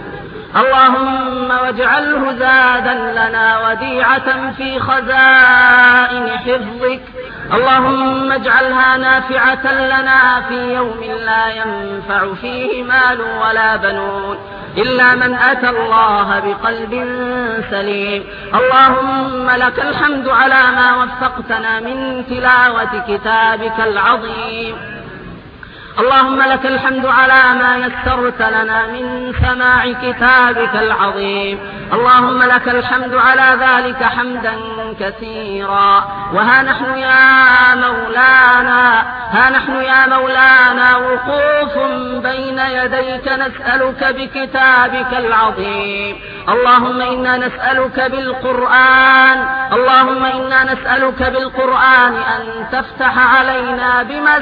اللهم واجعله زادا لنا وديعة في خزائن حفظك، اللهم اجعلها نافعة لنا في يوم لا ينفع فيه مال ولا بنون إلا من أتى الله بقلب سليم. اللهم لك الحمد على ما وفقتنا من تلاوة كتابك العظيم، اللهم لك الحمد على ما يسرت لنا من سماع كتابك العظيم، اللهم لك الحمد على ذلك حمدا كثيرا. وها نحن يا مولانا ها نحن يا مولانا وقوف بين يديك نسألك بكتابك العظيم، اللهم إنا نسألك بالقرآن اللهم إنا نسألك بالقرآن أن تفتح علينا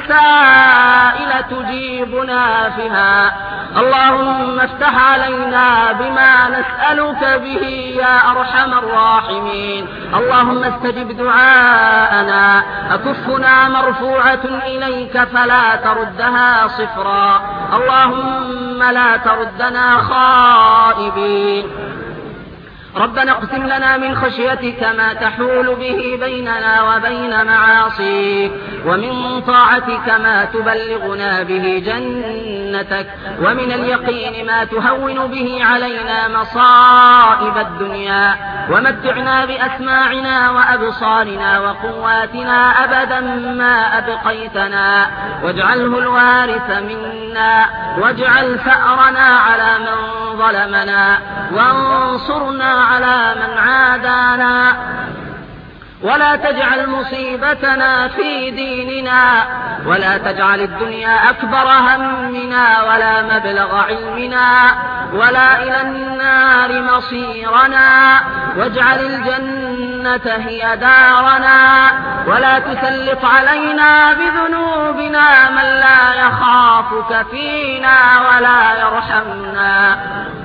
بمسائل تجيبنا فيها، اللهم افتح علينا بما نسألك به يا أرحم الراحمين، اللهم استجب دعاءنا، أكفنا مرفوعة إليك فلا تردها صفرا، اللهم لا تردنا خائبين. ربنا اقسم لنا من خشيتك ما تحول به بيننا وبين معاصيك، ومن طاعتك ما تبلغنا به جنتك، ومن اليقين ما تهون به علينا مصائب الدنيا، ومتعنا بأسماعنا وأبصارنا وقواتنا أبدا ما أبقيتنا، واجعله الوارث منا، واجعل ثأرنا على من ظلمنا، وانصرنا على من عادانا، ولا تجعل مصيبتنا في ديننا، ولا تجعل الدنيا أكبر همنا ولا مبلغ علمنا ولا إلى النار مصيرنا، واجعل الجنة هي دارنا، ولا تسلط علينا بذنوبنا من لا يخافك فينا ولا يرحمنا.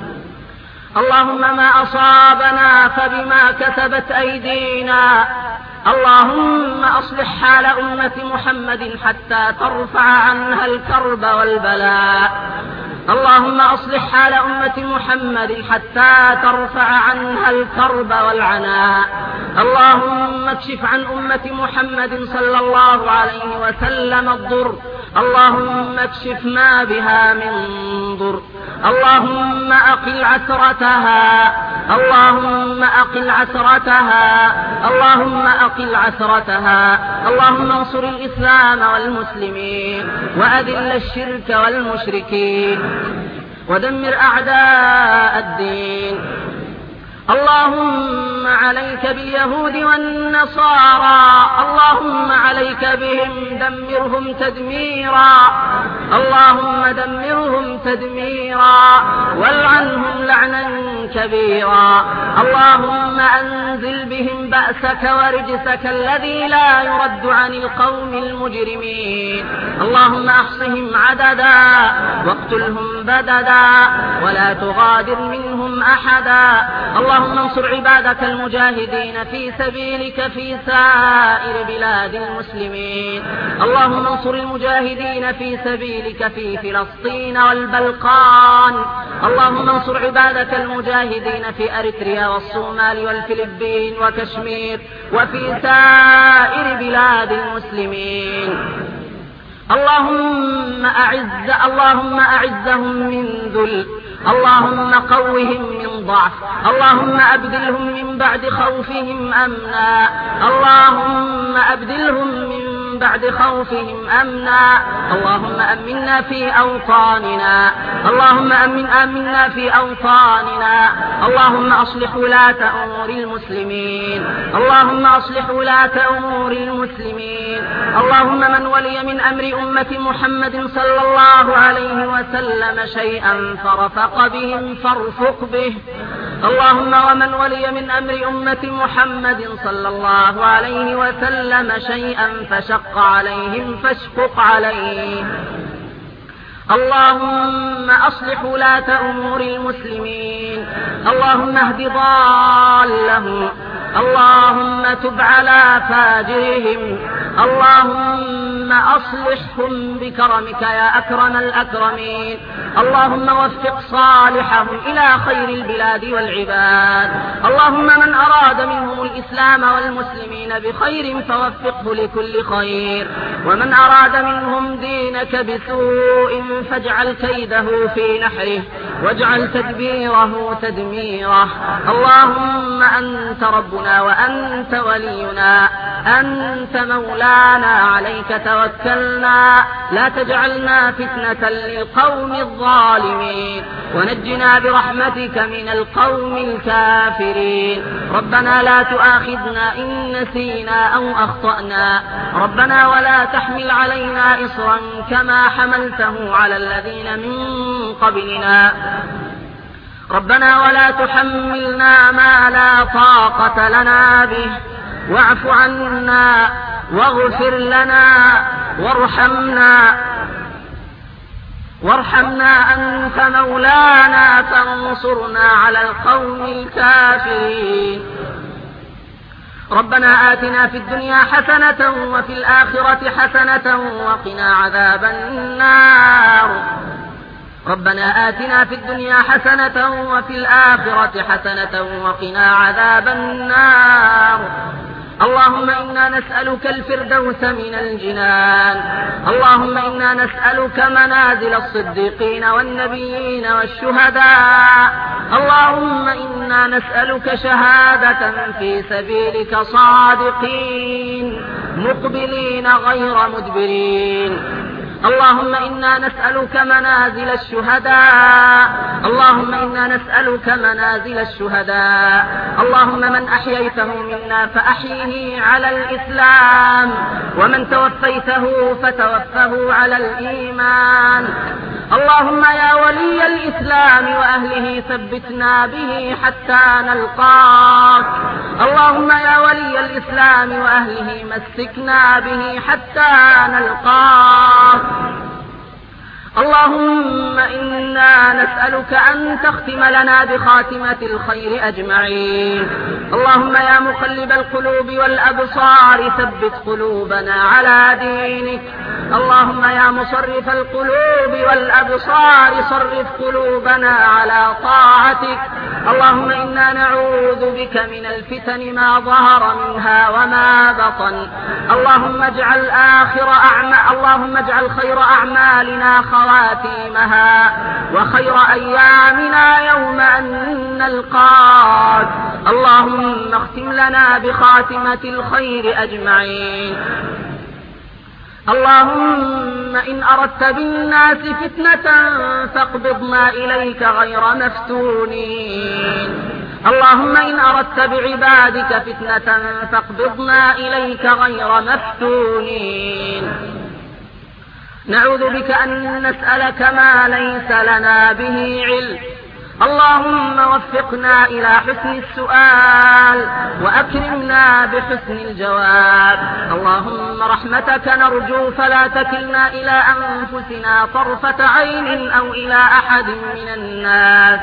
اللهم ما أصابنا فبما كسبت أيدينا، اللهم أصلح حال أمة محمد حتى ترفع عنها الكرب والبلاء، اللهم أصلح حال أمة محمد حتى ترفع عنها الكرب والعناء، اللهم اكشف عن أمة محمد صلى الله عليه وسلم الضر، اللهم اكشف ما بها من ضر، اللهم أقل عثرتها، اللهم أقل عثرتها اللهم أقل عثرتها اللهم انصر الإسلام والمسلمين وأذل الشرك والمشركين ودمر أعداء الدين. اللهم عليك باليهود والنصارى اللهم عليك بهم دمرهم تدميرا اللهم دمرهم تدميرا والعنهم لعنا كبيرا. اللهم أنزل بهم بأسك ورجسك الذي لا يرد عن القوم المجرمين. اللهم أحصهم عددا واقتلهم بددا ولا تغادر منهم أحدا. اللهم انصر عبادك المجاهدين في سبيلك في سائر بلاد المسلمين. اللهم انصر المجاهدين في سبيلك في فلسطين والبلقان. اللهم انصر عبادك المجاهدين في أريتريا والصومال والفلبين وكشمير وفي سائر بلاد المسلمين. اللهم أعز اللهم أعزهم من ذل اللهم قوهم من ضعف اللهم أبدلهم من بعد خوفهم أمنا اللهم أبدلهم من بعد خوفهم أمنا. اللهم أمنا في أوطاننا اللهم أمن آمنا في أوطاننا. اللهم أصلح ولاة أمور المسلمين اللهم أصلح ولاة أمور المسلمين. اللهم من ولي من أمر أمة محمد صلى الله عليه وسلم شيئا فرفق بهم فارفق به. اللهم ومن ولي من أمر أمة محمد صلى الله عليه وسلم شيئا فشق عليهم فاشفق عليه. اللهم أصلح ولاة أمور المسلمين. اللهم اهد ضالهم اللهم تب على فاجرهم. اللهم أصلحهم بكرمك يا أكرم الأكرمين. اللهم وفق صالحهم إلى خير البلاد والعباد. اللهم من أراد منهم الإسلام والمسلمين بخير فوفقه لكل خير ومن أراد منهم دينك بسوء فاجعل كيده في نحره واجعل تدبيره تدميره. اللهم أنت ربنا وأنت ولينا أنت مولانا عليك توكلنا لا تجعلنا فتنة للقوم الظالمين ونجنا برحمتك من القوم الكافرين. ربنا لا تؤاخذنا إن نسينا أو أخطأنا ربنا ولا تحمل علينا إصرا كما حملته على الذين من قبلنا ربنا ولا تحملنا ما لا طاقة لنا به واعف عنا واغفر لنا وارحمنا وارحمنا أنت مولانا فانصرنا على القوم الكافرين. ربنا آتنا في الدنيا حسنة وفي الآخرة حسنة وقنا عذاب النار. ربنا آتنا في الدنيا حسنة وفي الآخرة حسنة وقنا عذاب النار. اللهم إنا نسألك الفردوس من الجنان. اللهم إنا نسألك منازل الصديقين والنبيين والشهداء. اللهم إنا نسألك شهادة في سبيلك صادقين مقبلين غير مدبرين. اللهم إنا نسألك منازل الشهداء. اللهم إنا نسألك منازل الشهداء. اللهم من أحييته منا فأحيه على الإسلام ومن توفيته فتوفه على الإيمان. اللهم يا ولي الإسلام وأهله ثبتنا به حتى نلقاك. اللهم يا ولي الإسلام وأهله مسكنا به حتى نلقاك. اللهم إنا نسألك أن تختم لنا بخاتمة الخير أجمعين اللهم يا مقلب القلوب والأبصار ثبت قلوبنا على دينك. اللهم يا مصرف القلوب والأبصار صرف قلوبنا على طاعتك. اللهم إنا نعوذ بك من الفتن ما ظهر منها وما بطن. اللهم اجعل آخر أعمال اللهم اجعل خير أعمالنا خواتيمها وخير أيامنا يوم أن نلقاك. اللهم اختم لنا بخاتمة الخير أجمعين. اللهم إن أردت بالناس فتنة فاقبضنا إليك غير مفتونين. اللهم إن أردت بعبادك فتنة فاقبضنا إليك غير مفتونين. نعوذ بك أن نسألك ما ليس لنا به علم. اللهم وفقنا إلى حسن السؤال وأكرمنا بحسن الجواب. اللهم رحمتك نرجو فلا تكلنا إلى أنفسنا طرفة عين أو إلى أحد من الناس.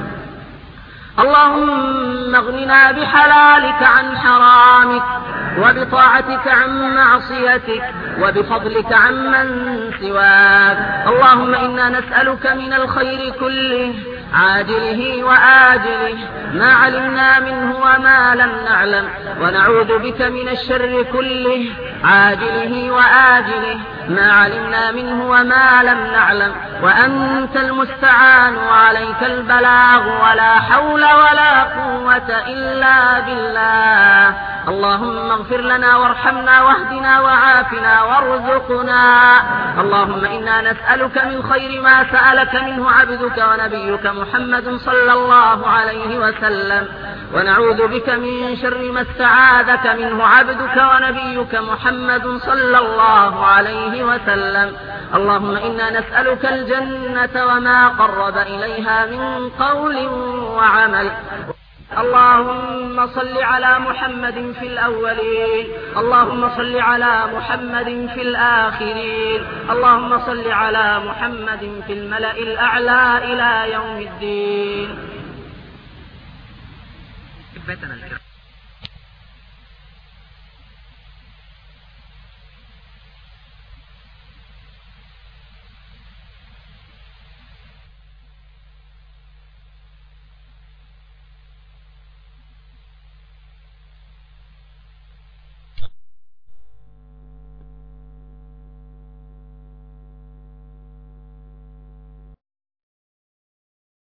اللهم اغننا بحلالك عن حرامك وبطاعتك عن معصيتك وبفضلك عمن سواك. اللهم إنا نسألك من الخير كله عاجله وآجله ما علمنا منه وما لم نعلم، ونعوذ بك من الشر كله عاجله وآجله ما علمنا منه وما لم نعلم، وأنت المستعان وعليك البلاغ ولا حول ولا قوة إلا بالله. اللهم اغفر لنا وارحمنا واهدنا وعافنا وارزقنا. اللهم إنا نسألك من خير ما سألك منه عبدك ونبيك محمد صلى الله عليه وسلم، ونعوذ بك من شر ما استعاذك منه عبدك ونبيك محمد صلى الله عليه وسلم. اللهم إنا نسألك الجنة وما قرب إليها من قول وعمل. اللهم صل على محمد في الأولين، اللهم صل على محمد في الآخرين، اللهم صل على محمد في الملأ الأعلى إلى يوم الدين.